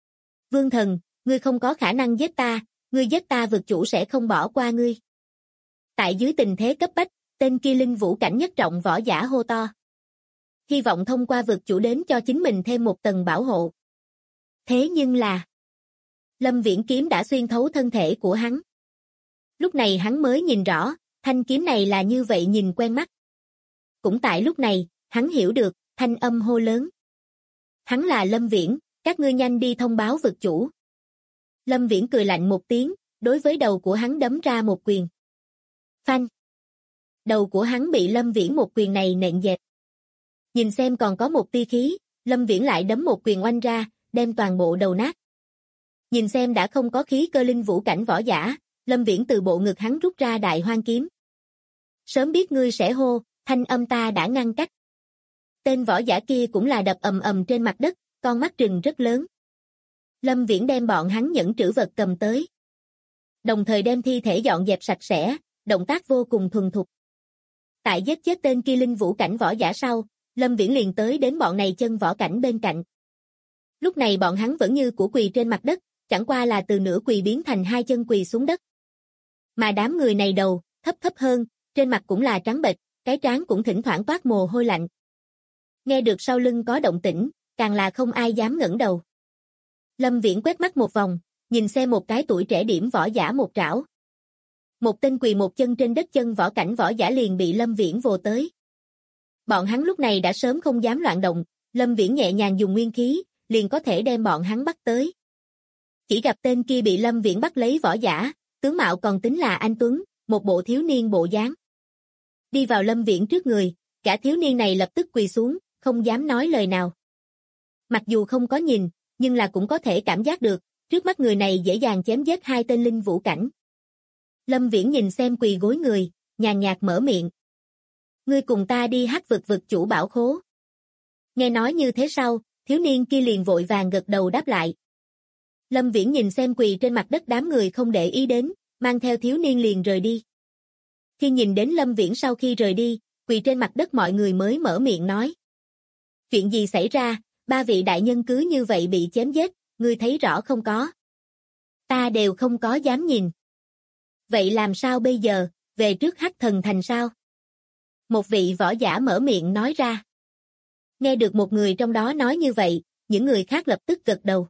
Vương Thần, ngươi không có khả năng giết ta, ngươi giết ta vực chủ sẽ không bỏ qua ngươi. Tại dưới tình thế cấp bách, tên kia linh vũ cảnh nhất trọng võ giả hô to. Hy vọng thông qua vực chủ đến cho chính mình thêm một tầng bảo hộ. Thế nhưng là... Lâm Viễn kiếm đã xuyên thấu thân thể của hắn. Lúc này hắn mới nhìn rõ, thanh kiếm này là như vậy nhìn quen mắt. Cũng tại lúc này, hắn hiểu được, thanh âm hô lớn. Hắn là Lâm Viễn, các ngươi nhanh đi thông báo vực chủ. Lâm Viễn cười lạnh một tiếng, đối với đầu của hắn đấm ra một quyền. Phanh. Đầu của hắn bị Lâm Viễn một quyền này nện dẹp. Nhìn xem còn có một tia khí, Lâm Viễn lại đấm một quyền oanh ra, đem toàn bộ đầu nát. Nhìn xem đã không có khí cơ linh vũ cảnh võ giả, Lâm Viễn từ bộ ngực hắn rút ra đại hoang kiếm. Sớm biết ngươi sẽ hô, thanh âm ta đã ngăn cách. Tên võ giả kia cũng là đập ầm ầm trên mặt đất, con mắt trừng rất lớn. Lâm Viễn đem bọn hắn nhẫn trữ vật cầm tới. Đồng thời đem thi thể dọn dẹp sạch sẽ, động tác vô cùng thuần thục. Tại giết chết tên kia linh vũ cảnh võ giả sau, Lâm Viễn liền tới đến bọn này chân võ cảnh bên cạnh. Lúc này bọn hắn vẫn như cũ quỳ trên mặt đất, chẳng qua là từ nửa quỳ biến thành hai chân quỳ xuống đất. Mà đám người này đầu, thấp hơn, trên mặt cũng là trắng bệch, cái trán cũng thỉnh thoảng toát mồ hôi lạnh. Nghe được sau lưng có động tĩnh, càng là không ai dám ngẩng đầu. Lâm Viễn quét mắt một vòng, nhìn xem một cái tuổi trẻ điểm võ giả một trảo. Một tên quỳ một chân trên đất chân võ cảnh võ giả liền bị Lâm Viễn vồ tới. Bọn hắn lúc này đã sớm không dám loạn động, Lâm Viễn nhẹ nhàng dùng nguyên khí, liền có thể đem bọn hắn bắt tới. Chỉ gặp tên kia bị Lâm Viễn bắt lấy võ giả, tướng mạo còn tính là anh tuấn, một bộ thiếu niên bộ dáng. Đi vào Lâm Viễn trước người, cả thiếu niên này lập tức quỳ xuống, không dám nói lời nào. Mặc dù không có nhìn, nhưng là cũng có thể cảm giác được, trước mắt người này dễ dàng chém giết hai tên linh vũ cảnh. Lâm Viễn nhìn xem quỳ gối người, nhàn nhạt mở miệng. Ngươi cùng ta đi Hắc vực vực chủ bảo khố. Nghe nói như thế sau, thiếu niên kia liền vội vàng gật đầu đáp lại. Lâm Viễn nhìn xem quỳ trên mặt đất đám người không để ý đến, mang theo thiếu niên liền rời đi. Khi nhìn đến Lâm Viễn sau khi rời đi, quỳ trên mặt đất mọi người mới mở miệng nói. Chuyện gì xảy ra, ba vị đại nhân cứ như vậy bị chém giết, ngươi thấy rõ không có? Ta đều không có dám nhìn. Vậy làm sao bây giờ, về trước Hắc Thần Thành sao? Một vị võ giả mở miệng nói ra. Nghe được một người trong đó nói như vậy, những người khác lập tức gật đầu.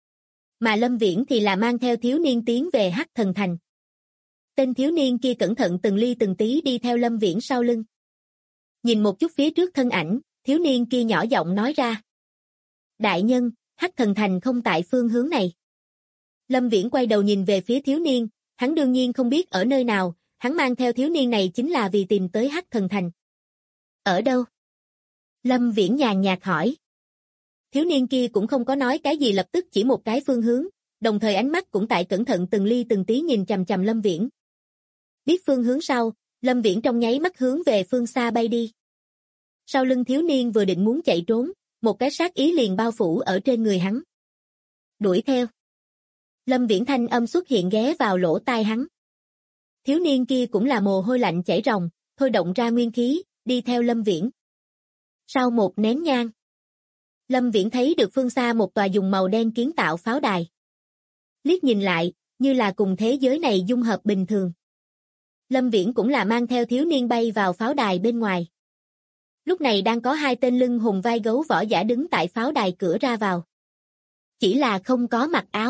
Mà Lâm Viễn thì là mang theo thiếu niên tiến về Hắc Thần Thành. Tên thiếu niên kia cẩn thận từng ly từng tí đi theo Lâm Viễn sau lưng. Nhìn một chút phía trước thân ảnh, thiếu niên kia nhỏ giọng nói ra. Đại nhân, Hắc Thần Thành không tại phương hướng này. Lâm Viễn quay đầu nhìn về phía thiếu niên, hắn đương nhiên không biết ở nơi nào, hắn mang theo thiếu niên này chính là vì tìm tới Hắc Thần Thành. Ở đâu? Lâm Viễn nhàn nhạt hỏi. Thiếu niên kia cũng không có nói cái gì, lập tức chỉ một cái phương hướng, đồng thời ánh mắt cũng tại cẩn thận từng ly từng tí nhìn chằm chằm Lâm Viễn. Biết phương hướng sau, Lâm Viễn trong nháy mắt hướng về phương xa bay đi. Sau lưng thiếu niên vừa định muốn chạy trốn, một cái sát ý liền bao phủ ở trên người hắn. Đuổi theo. Lâm Viễn thanh âm xuất hiện ghé vào lỗ tai hắn. Thiếu niên kia cũng là mồ hôi lạnh chảy ròng, thôi động ra nguyên khí, đi theo Lâm Viễn. Sau một nén nhang, Lâm Viễn thấy được phương xa một tòa dùng màu đen kiến tạo pháo đài. Liếc nhìn lại, như là cùng thế giới này dung hợp bình thường. Lâm Viễn cũng là mang theo thiếu niên bay vào pháo đài bên ngoài. Lúc này đang có hai tên lưng hùng vai gấu võ giả đứng tại pháo đài cửa ra vào. Chỉ là không có mặc áo.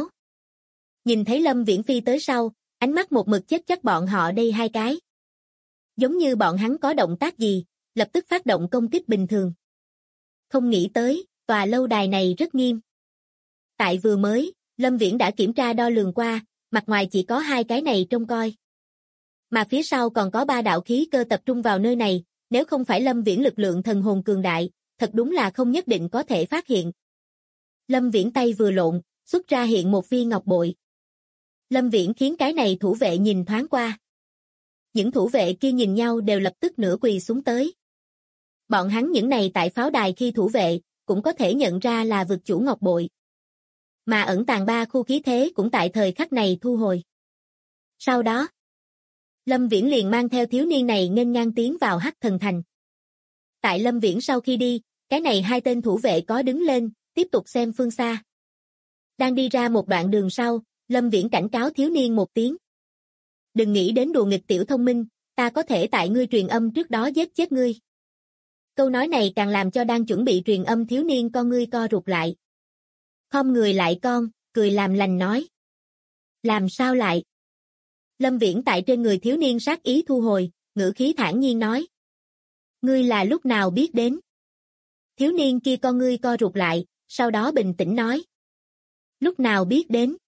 Nhìn thấy Lâm Viễn phi tới sau, ánh mắt một mực chết chắc bọn họ đây hai cái. Giống như bọn hắn có động tác gì, lập tức phát động công kích bình thường. Không nghĩ tới, tòa lâu đài này rất nghiêm. Tại vừa mới, Lâm Viễn đã kiểm tra đo lường qua, mặt ngoài chỉ có hai cái này trông coi. Mà phía sau còn có ba đạo khí cơ tập trung vào nơi này, nếu không phải Lâm Viễn lực lượng thần hồn cường đại, thật đúng là không nhất định có thể phát hiện. Lâm Viễn tay vừa lộn, xuất ra hiện một viên ngọc bội. Lâm Viễn khiến cái này thủ vệ nhìn thoáng qua. Những thủ vệ kia nhìn nhau đều lập tức nửa quỳ xuống tới. Bọn hắn những này tại pháo đài khi thủ vệ, cũng có thể nhận ra là vực chủ ngọc bội. Mà ẩn tàng ba khu khí thế cũng tại thời khắc này thu hồi. Sau đó, Lâm Viễn liền mang theo thiếu niên này nghênh ngang tiến vào Hắc Thần Thành. Tại Lâm Viễn sau khi đi, cái này hai tên thủ vệ có đứng lên, tiếp tục xem phương xa. Đang đi ra một đoạn đường sau, Lâm Viễn cảnh cáo thiếu niên một tiếng. Đừng nghĩ đến đùa nghịch tiểu thông minh, ta có thể tại ngươi truyền âm trước đó giết chết ngươi. Câu nói này càng làm cho đang chuẩn bị truyền âm thiếu niên con ngươi co rụt lại. Khom người lại con, cười làm lành nói. Làm sao lại? Lâm Viễn tại trên người thiếu niên sát ý thu hồi, ngữ khí thản nhiên nói. Ngươi là lúc nào biết đến? Thiếu niên kia con ngươi co rụt lại, sau đó bình tĩnh nói. Lúc nào biết đến?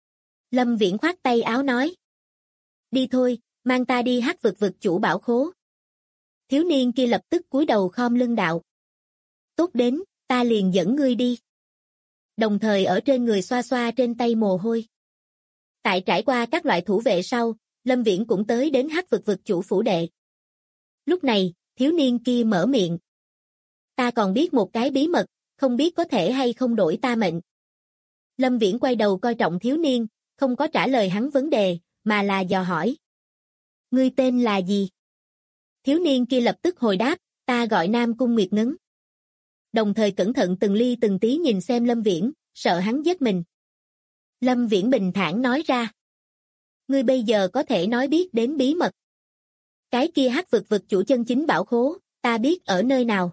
Lâm Viễn khoát tay áo nói. Đi thôi, mang ta đi Hắc vực vực chủ bảo khố. Thiếu niên kia lập tức cúi đầu khom lưng đạo. Tốt đến, ta liền dẫn ngươi đi. Đồng thời ở trên người xoa xoa trên tay mồ hôi. Tại trải qua các loại thủ vệ sau, Lâm Viễn cũng tới đến Hắc Vực vực chủ phủ đệ. Lúc này, thiếu niên kia mở miệng. Ta còn biết một cái bí mật, không biết có thể hay không đổi ta mệnh. Lâm Viễn quay đầu coi trọng thiếu niên, không có trả lời hắn vấn đề, mà là dò hỏi. Ngươi tên là gì? Thiếu niên kia lập tức hồi đáp, ta gọi Nam Cung Nguyệt Ngấn. Đồng thời cẩn thận từng ly từng tí nhìn xem Lâm Viễn, sợ hắn giết mình. Lâm Viễn bình thản nói ra. Ngươi bây giờ có thể nói biết đến bí mật. Cái kia Hắc Vực vực chủ chân chính bảo khố, ta biết ở nơi nào.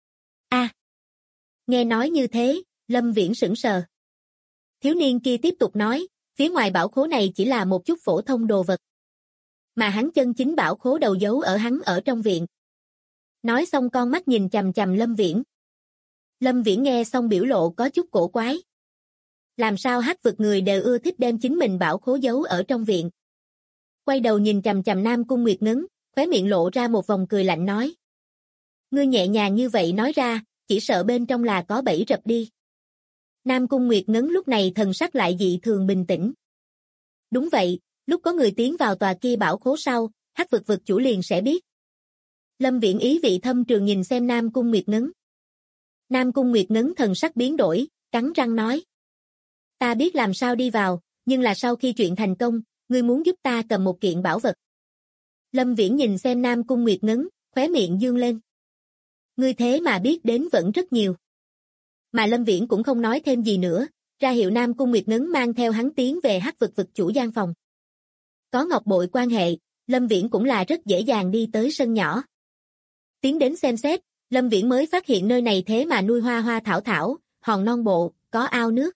Nghe nói như thế, Lâm Viễn sững sờ. Thiếu niên kia tiếp tục nói, phía ngoài bảo khố này chỉ là một chút phổ thông đồ vật. Mà hắn chân chính bảo khố đầu giấu ở hắn ở trong viện. Nói xong con mắt nhìn chằm chằm Lâm Viễn. Lâm Viễn nghe xong biểu lộ có chút cổ quái. Làm sao Hắc Vực người đều ưa thích đem chính mình bảo khố giấu ở trong viện. Quay đầu nhìn chằm chằm Nam Cung Nguyệt Ngấn, khóe miệng lộ ra một vòng cười lạnh nói. Ngươi nhẹ nhàng như vậy nói ra, chỉ sợ bên trong là có bẫy rập đi. Nam Cung Nguyệt Ngấn lúc này thần sắc lại dị thường bình tĩnh. Đúng vậy, lúc có người tiến vào tòa kia bảo khố sau, Hắc Vực vực chủ liền sẽ biết. Lâm Viễn ý vị thâm trường nhìn xem Nam Cung Nguyệt Ngấn. Nam Cung Nguyệt Ngấn thần sắc biến đổi, cắn răng nói. Ta biết làm sao đi vào, nhưng là sau khi chuyện thành công, ngươi muốn giúp ta cầm một kiện bảo vật. Lâm Viễn nhìn xem Nam Cung Nguyệt Ngấn, khóe miệng dương lên. Ngươi thế mà biết đến vẫn rất nhiều. Mà Lâm Viễn cũng không nói thêm gì nữa, ra hiệu Nam Cung Nguyệt Ngấn mang theo hắn tiến về Hắc Vực vực chủ gian phòng. Có ngọc bội quan hệ, Lâm Viễn cũng là rất dễ dàng đi tới sân nhỏ. Tiến đến xem xét, Lâm Viễn mới phát hiện nơi này thế mà nuôi hoa hoa thảo thảo, hòn non bộ, có ao nước.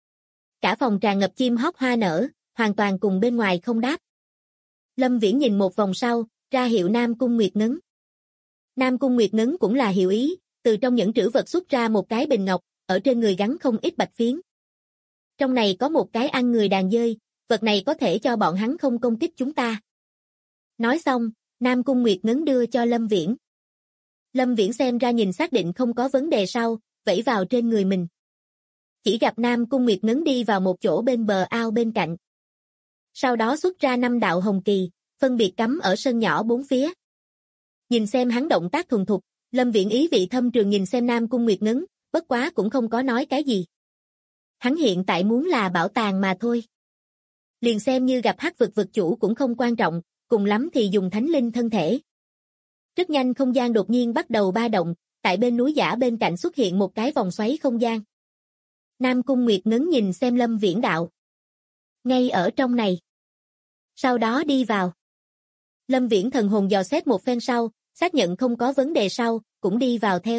Cả phòng tràn ngập chim hót hoa nở, hoàn toàn cùng bên ngoài không đáp. Lâm Viễn nhìn một vòng sau, ra hiệu Nam Cung Nguyệt Ngấn. Nam Cung Nguyệt Ngấn cũng là hiểu ý, từ trong những trữ vật xuất ra một cái bình ngọc, ở trên người gắn không ít bạch phiến. Trong này có một cái ăn người đàn dơi, vật này có thể cho bọn hắn không công kích chúng ta. Nói xong, Nam Cung Nguyệt Ngấn đưa cho Lâm Viễn. Lâm Viễn xem ra nhìn xác định không có vấn đề sau, vẫy vào trên người mình. Chỉ gặp Nam Cung Nguyệt Ngấn đi vào một chỗ bên bờ ao bên cạnh. Sau đó xuất ra 5 đạo hồng kỳ, phân biệt cắm ở sân nhỏ bốn phía. Nhìn xem hắn động tác thuần thục, Lâm Viễn ý vị thâm trường nhìn xem Nam Cung Nguyệt Ngấn, bất quá cũng không có nói cái gì. Hắn hiện tại muốn là bảo tàng mà thôi. Liền xem như gặp Hắc Vực vực chủ cũng không quan trọng, cùng lắm thì dùng thánh linh thân thể. Rất nhanh không gian đột nhiên bắt đầu ba động, tại bên núi giả bên cạnh xuất hiện một cái vòng xoáy không gian. Nam Cung Nguyệt Ngấn nhìn xem Lâm Viễn đạo. Ngay ở trong này. Sau đó đi vào. Lâm Viễn thần hồn dò xét một phen sau, xác nhận không có vấn đề sau, cũng đi vào theo.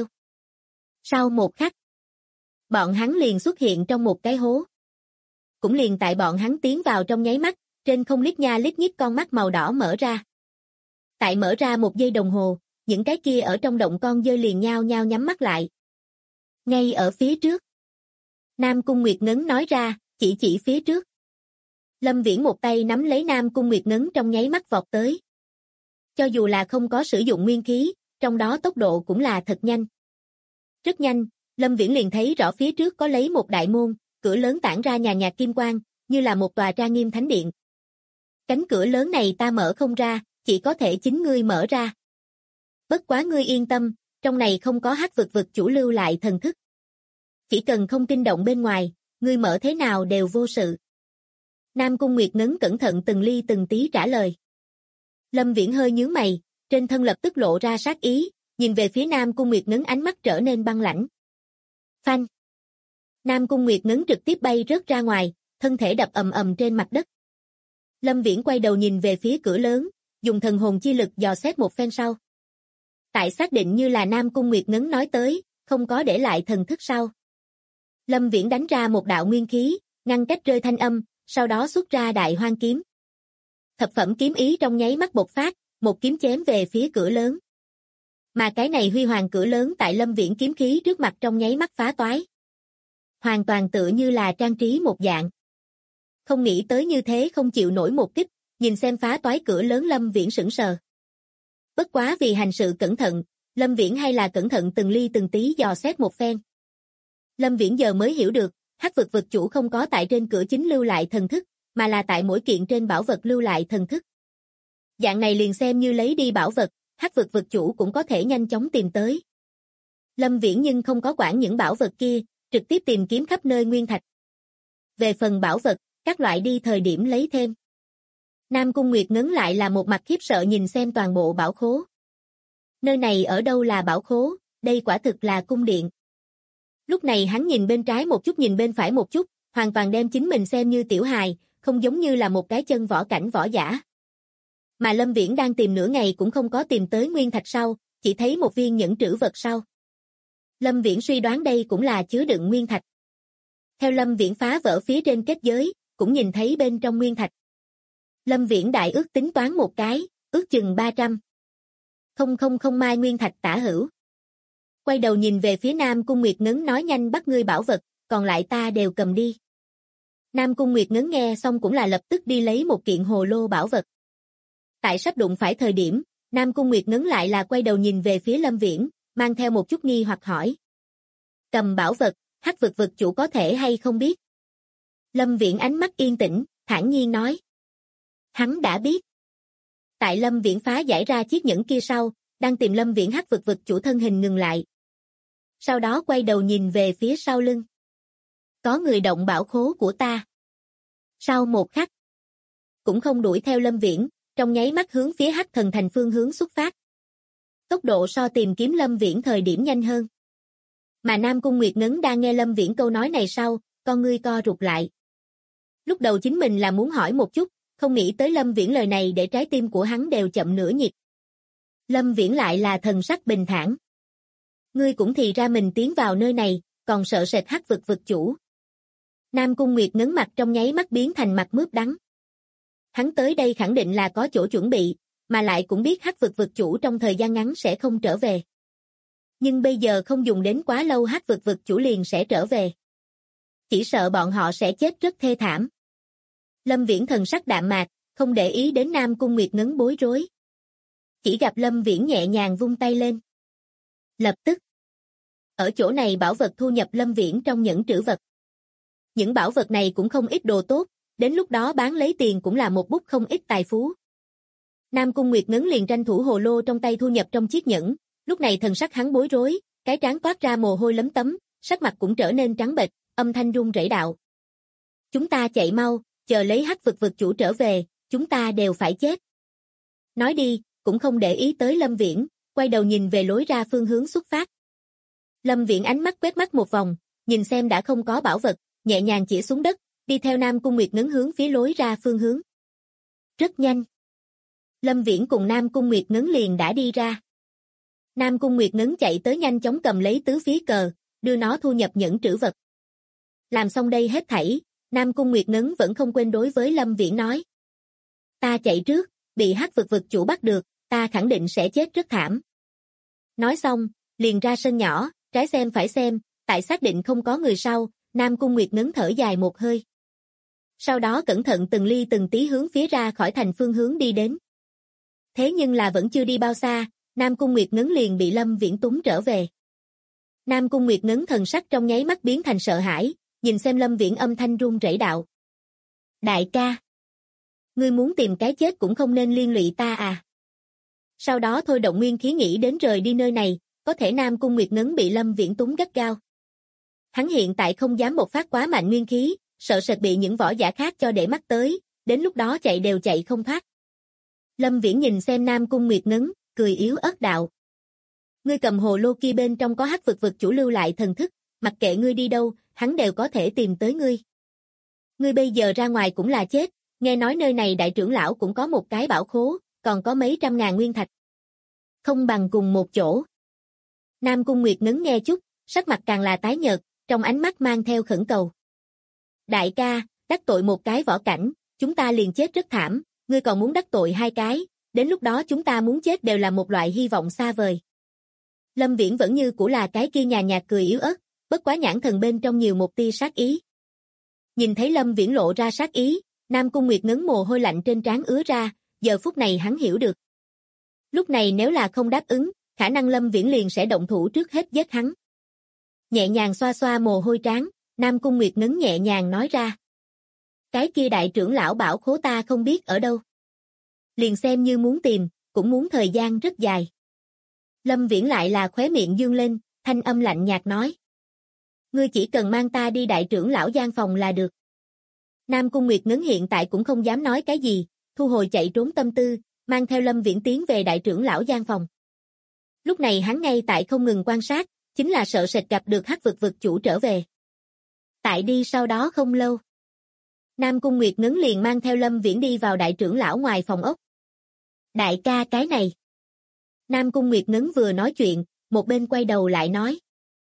Sau một khắc, bọn hắn liền xuất hiện trong một cái hố. Cũng liền tại bọn hắn tiến vào trong nháy mắt, trên không lít nha lít nhít con mắt màu đỏ mở ra. Tại mở ra 1 giây đồng hồ, những cái kia ở trong động con dơi liền nhao nhao nhắm mắt lại. Ngay ở phía trước. Nam Cung Nguyệt Ngấn nói ra, chỉ phía trước. Lâm Viễn một tay nắm lấy Nam Cung Nguyệt Ngấn trong nháy mắt vọt tới. Cho dù là không có sử dụng nguyên khí, trong đó tốc độ cũng là thật nhanh. Rất nhanh, Lâm Viễn liền thấy rõ phía trước có lấy một đại môn, cửa lớn tản ra nhàn nhạt kim quang, như là một tòa trang nghiêm thánh điện. Cánh cửa lớn này ta mở không ra, chỉ có thể chính ngươi mở ra. Bất quá ngươi yên tâm, trong này không có Hắc Vực vực chủ lưu lại thần thức. Chỉ cần không kinh động bên ngoài, ngươi mở thế nào đều vô sự. Nam Cung Nguyệt Ngấn cẩn thận từng ly từng tí trả lời. Lâm Viễn hơi nhướng mày, trên thân lập tức lộ ra sát ý, nhìn về phía Nam Cung Nguyệt Ngấn ánh mắt trở nên băng lãnh. Phanh! Nam Cung Nguyệt Ngấn trực tiếp bay rớt ra ngoài, thân thể đập ầm ầm trên mặt đất. Lâm Viễn quay đầu nhìn về phía cửa lớn, dùng thần hồn chi lực dò xét một phen sau. Tại xác định như là Nam Cung Nguyệt Ngấn nói tới, không có để lại thần thức sau. Lâm Viễn đánh ra một đạo nguyên khí, ngăn cách rơi thanh âm, sau đó xuất ra đại hoang kiếm. Thập phẩm kiếm ý trong nháy mắt bộc phát, một kiếm chém về phía cửa lớn. Mà cái này huy hoàng cửa lớn tại Lâm Viễn kiếm khí trước mặt trong nháy mắt phá toái. Hoàn toàn tựa như là trang trí một dạng. Không nghĩ tới như thế không chịu nổi một kích, nhìn xem phá toái cửa lớn Lâm Viễn sững sờ. Bất quá vì hành sự cẩn thận, Lâm Viễn hay là cẩn thận từng ly từng tí dò xét một phen. Lâm Viễn giờ mới hiểu được, Hắc vực vực chủ không có tại trên cửa chính lưu lại thần thức, mà là tại mỗi kiện trên bảo vật lưu lại thần thức. Dạng này liền xem như lấy đi bảo vật, Hắc vực vực chủ cũng có thể nhanh chóng tìm tới. Lâm Viễn nhưng không có quản những bảo vật kia, trực tiếp tìm kiếm khắp nơi nguyên thạch. Về phần bảo vật, các loại đi thời điểm lấy thêm. Nam Cung Nguyệt ngấn lại là một mặt khiếp sợ nhìn xem toàn bộ bảo khố. Nơi này ở đâu là bảo khố, đây quả thực là cung điện. Lúc này hắn nhìn bên trái một chút nhìn bên phải một chút, hoàn toàn đem chính mình xem như tiểu hài, không giống như là một cái chân võ cảnh võ giả. Mà Lâm Viễn đang tìm nửa ngày cũng không có tìm tới nguyên thạch sau, chỉ thấy một viên nhẫn trữ vật sau. Lâm Viễn suy đoán đây cũng là chứa đựng nguyên thạch. Theo Lâm Viễn phá vỡ phía trên kết giới, cũng nhìn thấy bên trong nguyên thạch. Lâm Viễn đại ước tính toán một cái, ước chừng 300. Không mai nguyên thạch tả hữu. Quay đầu nhìn về phía Nam Cung Nguyệt Ngấn nói nhanh bắt ngươi bảo vật, còn lại ta đều cầm đi. Nam Cung Nguyệt Ngấn nghe xong cũng là lập tức đi lấy một kiện hồ lô bảo vật. Tại sắp đụng phải thời điểm, Nam Cung Nguyệt Ngấn lại là quay đầu nhìn về phía Lâm Viễn, mang theo một chút nghi hoặc hỏi. Cầm bảo vật, Hắc vực vực chủ có thể hay không biết? Lâm Viễn ánh mắt yên tĩnh, thản nhiên nói. Hắn đã biết. Tại Lâm Viễn phá giải ra chiếc nhẫn kia sau, đang tìm Lâm Viễn Hắc vực vực chủ thân hình ngừng lại. Sau đó quay đầu nhìn về phía sau lưng. Có người động bảo khố của ta. Sau một khắc, cũng không đuổi theo Lâm Viễn, trong nháy mắt hướng phía Hắc Thần Thành phương hướng xuất phát. Tốc độ so tìm kiếm Lâm Viễn thời điểm nhanh hơn. Mà Nam Cung Nguyệt Ngấn đang nghe Lâm Viễn câu nói này sau, con ngươi co rụt lại. Lúc đầu chính mình là muốn hỏi một chút, không nghĩ tới Lâm Viễn lời này để trái tim của hắn đều chậm nửa nhịp. Lâm Viễn lại là thần sắc bình thản. Ngươi cũng thì ra mình tiến vào nơi này, còn sợ sệt Hắc vực vực chủ. Nam Cung Nguyệt Ngấn mặt trong nháy mắt biến thành mặt mướp đắng. Hắn tới đây khẳng định là có chỗ chuẩn bị, mà lại cũng biết Hắc vực vực chủ trong thời gian ngắn sẽ không trở về. Nhưng bây giờ không dùng đến quá lâu Hắc vực vực chủ liền sẽ trở về. Chỉ sợ bọn họ sẽ chết rất thê thảm. Lâm Viễn thần sắc đạm mạc, không để ý đến Nam Cung Nguyệt Ngấn bối rối. Chỉ gặp Lâm Viễn nhẹ nhàng vung tay lên. Lập tức, ở chỗ này bảo vật thu nhập Lâm Viễn trong nhẫn trữ vật. Những bảo vật này cũng không ít đồ tốt, đến lúc đó bán lấy tiền cũng là một bút không ít tài phú. Nam Cung Nguyệt Ngấn liền tranh thủ hồ lô trong tay thu nhập trong chiếc nhẫn, lúc này thần sắc hắn bối rối, cái trán toát ra mồ hôi lấm tấm, sắc mặt cũng trở nên trắng bệch, âm thanh run rẩy đạo. Chúng ta chạy mau, chờ lấy Hắc vực vực chủ trở về, chúng ta đều phải chết. Nói đi, cũng không để ý tới Lâm Viễn, quay đầu nhìn về lối ra phương hướng xuất phát. Lâm Viễn ánh mắt quét mắt một vòng, nhìn xem đã không có bảo vật, nhẹ nhàng chỉ xuống đất, đi theo Nam Cung Nguyệt Ngấn hướng phía lối ra phương hướng. Rất nhanh. Lâm Viễn cùng Nam Cung Nguyệt Ngấn liền đã đi ra. Nam Cung Nguyệt Ngấn chạy tới nhanh chóng cầm lấy tứ phía cờ, đưa nó thu nhập nhẫn trữ vật. Làm xong đây hết thảy, Nam Cung Nguyệt Ngấn vẫn không quên đối với Lâm Viễn nói. Ta chạy trước, bị Hắc vực vực chủ bắt được, ta khẳng định sẽ chết rất thảm. Nói xong, liền ra sân nhỏ, trái xem phải xem, tại xác định không có người sau, Nam Cung Nguyệt Ngấn thở dài một hơi. Sau đó cẩn thận từng ly từng tí hướng phía ra khỏi thành phương hướng đi đến. Thế nhưng là vẫn chưa đi bao xa, Nam Cung Nguyệt Ngấn liền bị Lâm Viễn túng trở về. Nam Cung Nguyệt Ngấn thần sắc trong nháy mắt biến thành sợ hãi, nhìn xem Lâm Viễn âm thanh run rẩy đạo. Đại ca, ngươi muốn tìm cái chết cũng không nên liên lụy ta à. Sau đó thôi động nguyên khí nghĩ đến rời đi nơi này, có thể Nam Cung Nguyệt Ngấn bị Lâm Viễn túng gắt gao. Hắn hiện tại không dám bộc phát quá mạnh nguyên khí, sợ sệt bị những võ giả khác cho để mắt tới, đến lúc đó chạy đều chạy không thoát. Lâm Viễn nhìn xem Nam Cung Nguyệt Ngấn, cười yếu ớt đạo. Ngươi cầm hồ lô kia bên trong có Hắc vực vực chủ lưu lại thần thức, mặc kệ ngươi đi đâu, hắn đều có thể tìm tới ngươi. Ngươi bây giờ ra ngoài cũng là chết, nghe nói nơi này đại trưởng lão cũng có một cái bảo khố, còn có mấy trăm ngàn nguyên thạch. Không bằng cùng một chỗ. Nam Cung Nguyệt Ngấn nghe chút, sắc mặt càng là tái nhợt, trong ánh mắt mang theo khẩn cầu. Đại ca, đắc tội một cái võ cảnh, chúng ta liền chết rất thảm, ngươi còn muốn đắc tội hai cái, đến lúc đó chúng ta muốn chết đều là một loại hy vọng xa vời. Lâm Viễn vẫn như cũ là cái kia nhàn nhạt cười yếu ớt, bất quá nhãn thần bên trong nhiều một tia sát ý. Nhìn thấy Lâm Viễn lộ ra sát ý, Nam Cung Nguyệt Ngấn mồ hôi lạnh trên trán ứa ra, giờ phút này hắn hiểu được. Lúc này nếu là không đáp ứng, khả năng Lâm Viễn liền sẽ động thủ trước hết giết hắn. Nhẹ nhàng xoa xoa mồ hôi trán, Nam Cung Nguyệt Ngấn nhẹ nhàng nói ra. Cái kia đại trưởng lão bảo khố ta không biết ở đâu. Liền xem như muốn tìm, cũng muốn thời gian rất dài. Lâm Viễn lại là khóe miệng dương lên, thanh âm lạnh nhạt nói. Ngươi chỉ cần mang ta đi đại trưởng lão gian phòng là được. Nam Cung Nguyệt Ngấn hiện tại cũng không dám nói cái gì, thu hồi chạy trốn tâm tư, mang theo Lâm Viễn tiến về đại trưởng lão gian phòng. Lúc này hắn ngay tại không ngừng quan sát, chính là sợ sệt gặp được Hắc vực vực chủ trở về. Tại đi sau đó không lâu, Nam Cung Nguyệt Ngấn liền mang theo Lâm Viễn đi vào đại trưởng lão ngoài phòng ốc. Đại ca cái này. Nam Cung Nguyệt Ngấn vừa nói chuyện, một bên quay đầu lại nói.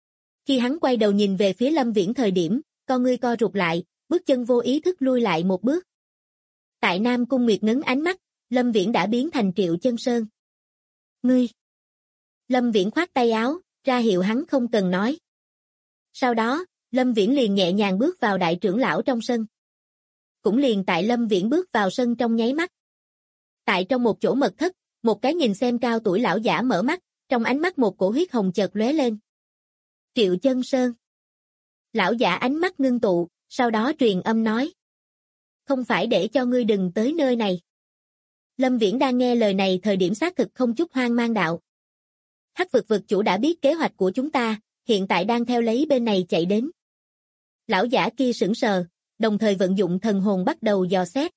Khi hắn quay đầu nhìn về phía Lâm Viễn thời điểm, con ngươi co rụt lại, bước chân vô ý thức lui lại một bước. Tại Nam Cung Nguyệt Ngấn ánh mắt, Lâm Viễn đã biến thành Triệu Chân Sơn. Ngươi. Lâm Viễn khoát tay áo, ra hiệu hắn không cần nói. Sau đó, Lâm Viễn liền nhẹ nhàng bước vào đại trưởng lão trong sân. Cũng liền tại Lâm Viễn bước vào sân trong nháy mắt. Tại trong một chỗ mật thất, một cái nhìn xem cao tuổi lão giả mở mắt, trong ánh mắt một cổ huyết hồng chợt lóe lên. Triệu Chân Sơn. Lão giả ánh mắt ngưng tụ, sau đó truyền âm nói. Không phải để cho ngươi đừng tới nơi này. Lâm Viễn đang nghe lời này thời điểm xác thực không chút hoang mang đạo. Hắc vực vực chủ đã biết kế hoạch của chúng ta, hiện tại đang theo lấy bên này chạy đến. Lão giả kia sững sờ, đồng thời vận dụng thần hồn bắt đầu dò xét.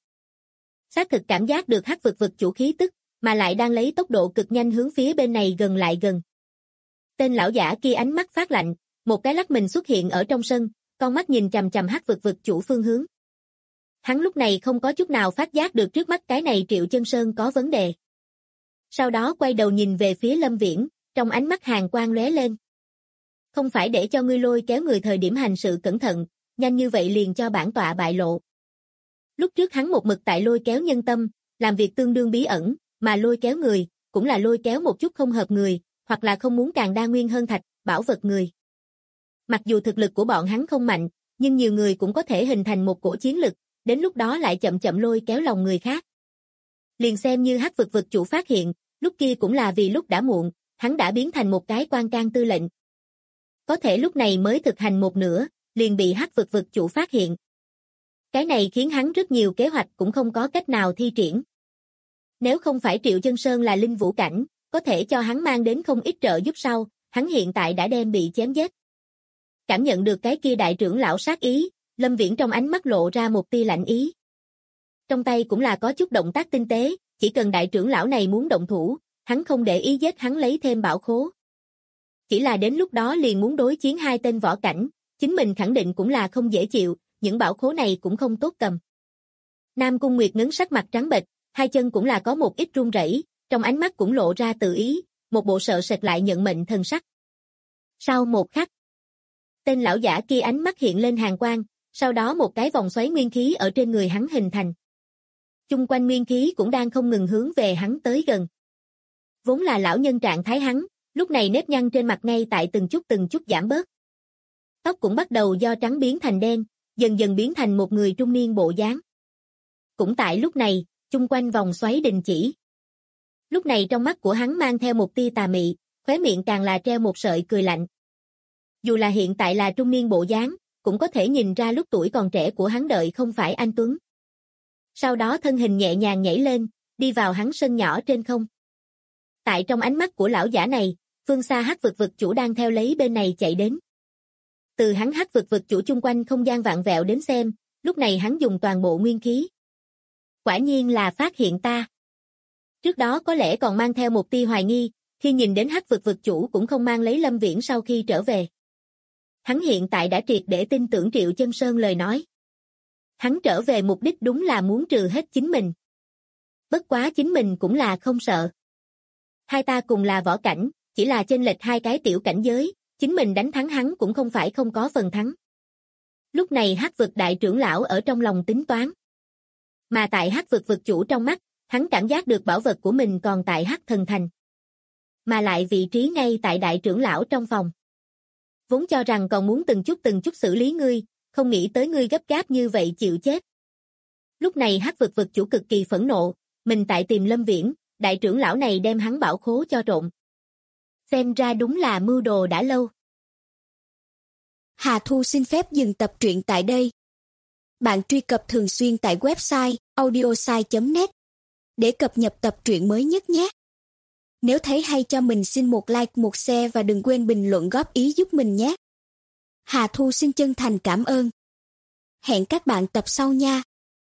Xác thực cảm giác được Hắc vực vực chủ khí tức, mà lại đang lấy tốc độ cực nhanh hướng phía bên này gần lại gần. Tên lão giả kia ánh mắt phát lạnh, một cái lắc mình xuất hiện ở trong sân, con mắt nhìn chằm chằm Hắc vực vực chủ phương hướng. Hắn lúc này không có chút nào phát giác được trước mắt cái này Triệu Chân Sơn có vấn đề. Sau đó quay đầu nhìn về phía Lâm Viễn, trong ánh mắt hàn quang lóe lên. Không phải để cho ngươi lôi kéo người thời điểm hành sự cẩn thận, nhanh như vậy liền cho bản tọa bại lộ. Lúc trước hắn một mực tại lôi kéo nhân tâm, làm việc tương đương bí ẩn, mà lôi kéo người, cũng là lôi kéo một chút không hợp người, hoặc là không muốn càng đa nguyên hơn thạch, bảo vật người. Mặc dù thực lực của bọn hắn không mạnh, nhưng nhiều người cũng có thể hình thành một cổ chiến lực, đến lúc đó lại chậm chậm lôi kéo lòng người khác. Liền xem như Hắc vực vực chủ phát hiện, lúc kia cũng là vì lúc đã muộn, hắn đã biến thành một cái quan can tư lệnh. Có thể lúc này mới thực hành một nửa, liền bị Hắc vực vực chủ phát hiện. Cái này khiến hắn rất nhiều kế hoạch cũng không có cách nào thi triển. Nếu không phải Triệu Chân Sơn là linh vũ cảnh, có thể cho hắn mang đến không ít trợ giúp sau, hắn hiện tại đã đem bị chém giết. Cảm nhận được cái kia đại trưởng lão sát ý, Lâm Viễn trong ánh mắt lộ ra một tia lạnh ý. Trong tay cũng là có chút động tác tinh tế, chỉ cần đại trưởng lão này muốn động thủ, hắn không để ý giết hắn lấy thêm bảo khố. Chỉ là đến lúc đó liền muốn đối chiến hai tên võ cảnh, chính mình khẳng định cũng là không dễ chịu, những bảo khố này cũng không tốt cầm. Nam Cung Nguyệt Ngấn sắc mặt trắng bệch, hai chân cũng là có một ít run rẩy, trong ánh mắt cũng lộ ra tự ý, một bộ sợ sệt lại nhận mệnh thần sắc. Sau một khắc, tên lão giả kia ánh mắt hiện lên hàn quang, sau đó một cái vòng xoáy nguyên khí ở trên người hắn hình thành. Chung quanh nguyên khí cũng đang không ngừng hướng về hắn tới gần. Vốn là lão nhân trạng thái hắn, lúc này nếp nhăn trên mặt ngay tại từng chút giảm bớt. Tóc cũng bắt đầu do trắng biến thành đen, dần dần biến thành một người trung niên bộ dáng. Cũng tại lúc này, chung quanh vòng xoáy đình chỉ. Lúc này trong mắt của hắn mang theo một tia tà mị, khóe miệng càng là treo một sợi cười lạnh. Dù là hiện tại là trung niên bộ dáng, cũng có thể nhìn ra lúc tuổi còn trẻ của hắn đợi không phải anh tuấn. Sau đó thân hình nhẹ nhàng nhảy lên, đi vào hắn sân nhỏ trên không. Tại trong ánh mắt của lão giả này, phương xa Hắc vực vực chủ đang theo lấy bên này chạy đến. Từ hắn Hắc vực vực chủ chung quanh không gian vạn vẹo đến xem, lúc này hắn dùng toàn bộ nguyên khí. Quả nhiên là phát hiện ta. Trước đó có lẽ còn mang theo một tia hoài nghi, khi nhìn đến Hắc vực vực chủ cũng không mang lấy Lâm Viễn sau khi trở về. Hắn hiện tại đã triệt để tin tưởng Triệu Chân Sơn lời nói. Hắn trở về mục đích đúng là muốn trừ hết chính mình. Bất quá chính mình cũng là không sợ. Hai ta cùng là võ cảnh, chỉ là chênh lệch hai cái tiểu cảnh giới, chính mình đánh thắng hắn cũng không phải không có phần thắng. Lúc này Hắc vực đại trưởng lão ở trong lòng tính toán. Mà tại Hắc vực vực chủ trong mắt, hắn cảm giác được bảo vật của mình còn tại Hắc Thần Thành. Mà lại vị trí ngay tại đại trưởng lão trong phòng. Vốn cho rằng còn muốn từng chút xử lý ngươi, không nghĩ tới ngươi gấp gáp như vậy chịu chết. Lúc này Hắc vực vực chủ cực kỳ phẫn nộ, mình tại tìm Lâm Viễn, đại trưởng lão này đem hắn bảo khố cho trộn. Xem ra đúng là mưu đồ đã lâu. Hà Thu xin phép dừng tập truyện tại đây. Bạn truy cập thường xuyên tại website audiosai.net để cập nhật tập truyện mới nhất nhé. Nếu thấy hay cho mình xin một like, một share và đừng quên bình luận góp ý giúp mình nhé. Hà Thu xin chân thành cảm ơn. Hẹn các bạn tập sau nha.